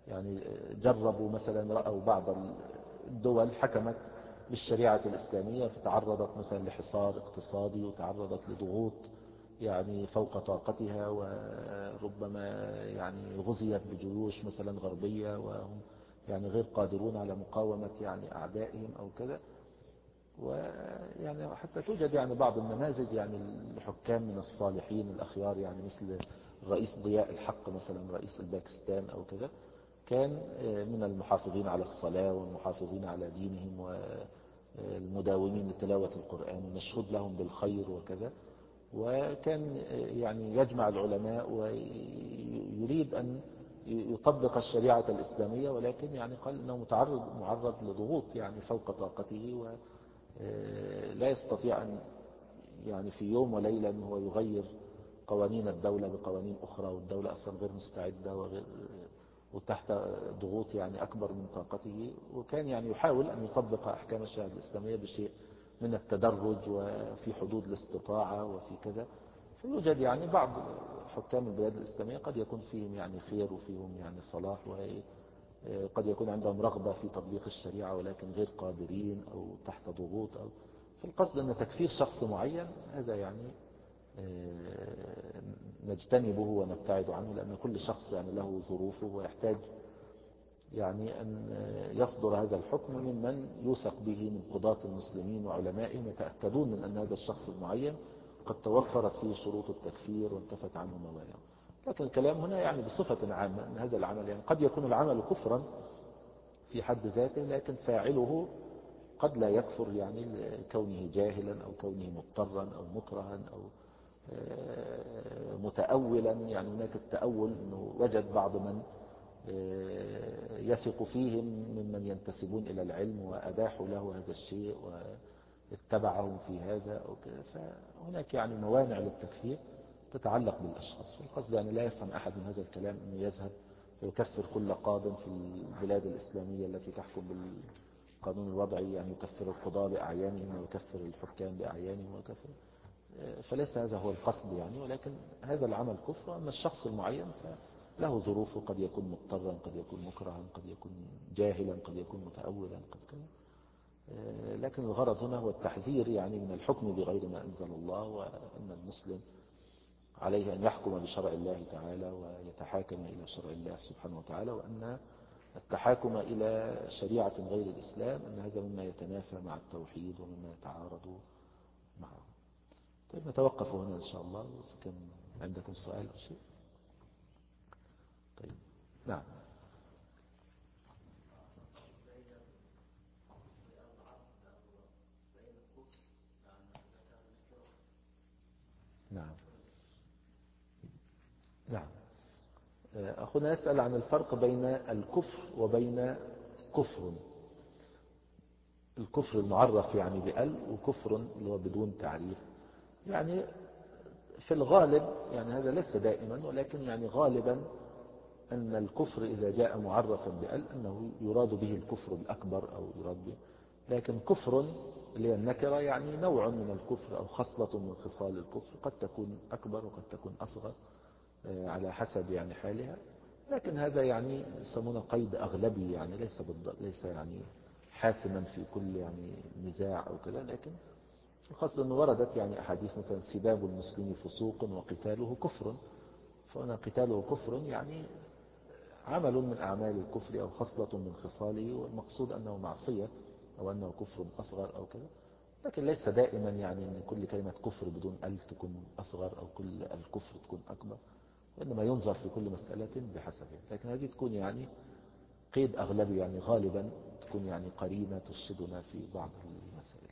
يعني جربوا مثلا، رأوا بعض الدول حكمت بالشريعة الإسلامية فتعرضت مثلا لحصار اقتصادي وتعرضت لضغوط يعني فوق طاقتها، وربما يعني غزيت بجيوش مثلا غربية وهم يعني غير قادرون على مقاومة يعني أعدائهم أو كذا. ويعني حتى توجد يعني بعض النماذج يعني الحكام من الصالحين الأخيار، يعني مثل الرئيس ضياء الحق مثلا رئيس الباكستان أو كذا، كان من المحافظين على الصلاة والمحافظين على دينهم والمداومين لتلاوة القرآن ومشهود لهم بالخير وكذا. وكان يعني يجمع العلماء ويريد أن يطبق الشريعة الإسلامية، ولكن يعني قال أنه متعرض معرض لضغوط يعني فوق طاقته، ولا يستطيع أن يعني في يوم وليلة أنه هو يغير قوانين الدولة بقوانين أخرى، والدولة أصلا غير مستعدة وغير وتحت ضغوط يعني أكبر من طاقته. وكان يعني يحاول أن يطبق أحكام الشريعة الإسلامية بشيء من التدرج وفي حدود الاستطاعة وفي كذا. فيوجد يعني بعض حكام البلاد الإسلامية قد يكون فيهم يعني خير وفيهم يعني صلاح، وقد يكون عندهم رغبة في تطبيق الشريعة ولكن غير قادرين أو تحت ضغوط. أو فالقصد أن تكفير شخص معين هذا يعني نجتنبه ونبتعد عنه، لأن كل شخص يعني له ظروفه ويحتاج يعني أن يصدر هذا الحكم ممن يوثق به من قضاة المسلمين وعلمائهم يتأكدون من أن هذا الشخص المعين قد توفرت فيه شروط التكفير وانتفت عنه موانع. لكن الكلام هنا يعني بصفة عامة أن هذا العمل يعني قد يكون العمل كفرا في حد ذاته، لكن فاعله قد لا يكفر يعني كونه جاهلا أو كونه مضطرا أو مكرها أو متأولا. يعني هناك التأول أنه وجد بعض من يثق فيهم ممن ينتسبون إلى العلم وأباحوا له هذا الشيء واتبعهم في هذا أو كذا. فهناك يعني موانع للتكفير تتعلق بالأشخاص. فالقصد يعني لا يفهم أحد من هذا الكلام أنه يذهب ويكفر كل قاض في البلاد الإسلامية التي تحكم بالقانون الوضعي، يعني يكفر القضاة بأعيانهم ويكفر الحكام بأعيانهم ويكفر. فليس هذا هو القصد يعني، ولكن هذا العمل كفر. أما الشخص المعين فله ظروفه، قد يكون مضطرا قد يكون مكرها قد يكون جاهلا قد يكون متأولا قد كذا. لكن الغرض هنا هو التحذير يعني من الحكم بغير ما أنزل الله، وأن المسلم عليه أن يحكم بشرع الله تعالى ويتحاكم إلى شرع الله سبحانه وتعالى، وأن التحاكم إلى شريعة غير الإسلام أن هذا مما يتنافى مع التوحيد ومما يتعارض معه. طيب نتوقف هنا إن شاء الله، كان عندكم سؤال أو شيء؟ طيب نعم. نعم نعم. أخونا يسأل عن الفرق بين الكفر وبين كفر. الكفر المعرف يعني بأل، وكفر اللي هو بدون تعريف. يعني في الغالب يعني هذا ليس دائما، ولكن يعني غالبا أن الكفر إذا جاء معرفا بأل أنه يراد به الكفر الأكبر أو يراد به. لكن كفر اللي هي النكرة يعني نوع من الكفر أو خصلة من خصال الكفر، قد تكون أكبر وقد تكون أصغر على حسب يعني حالها. لكن هذا يعني يسمونه قيد أغلبي، يعني ليس ليس يعني حاسما في كل يعني نزاع أو كذا. لكن القصد أنه وردت يعني أحاديث مثلا سباب المسلم فسوق وقتاله كفر، فهنا قتاله كفر يعني عمل من أعمال الكفر أو خصلة من خصاله، والمقصود أنه معصية أو أنه كفر أصغر أو كذا. لكن ليس دائما يعني أن كل كلمة كفر بدون أل تكون أصغر أو كل الكفر تكون أكبر، وإنما ينظر في كل مسألة بحسبها. لكن هذه تكون يعني قيد أغلبي، يعني غالبا تكون يعني قرينة ترشدنا في بعض المسائل.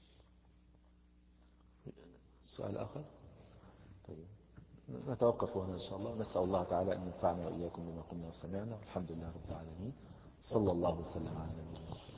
سؤال آخر؟ طيب نتوقف هنا إن شاء الله. نسأل الله تعالى أن ينفعنا وإياكم بما قلنا وسمعنا، والحمد لله رب العالمين. صلى الله وسلم على نبينا محمد.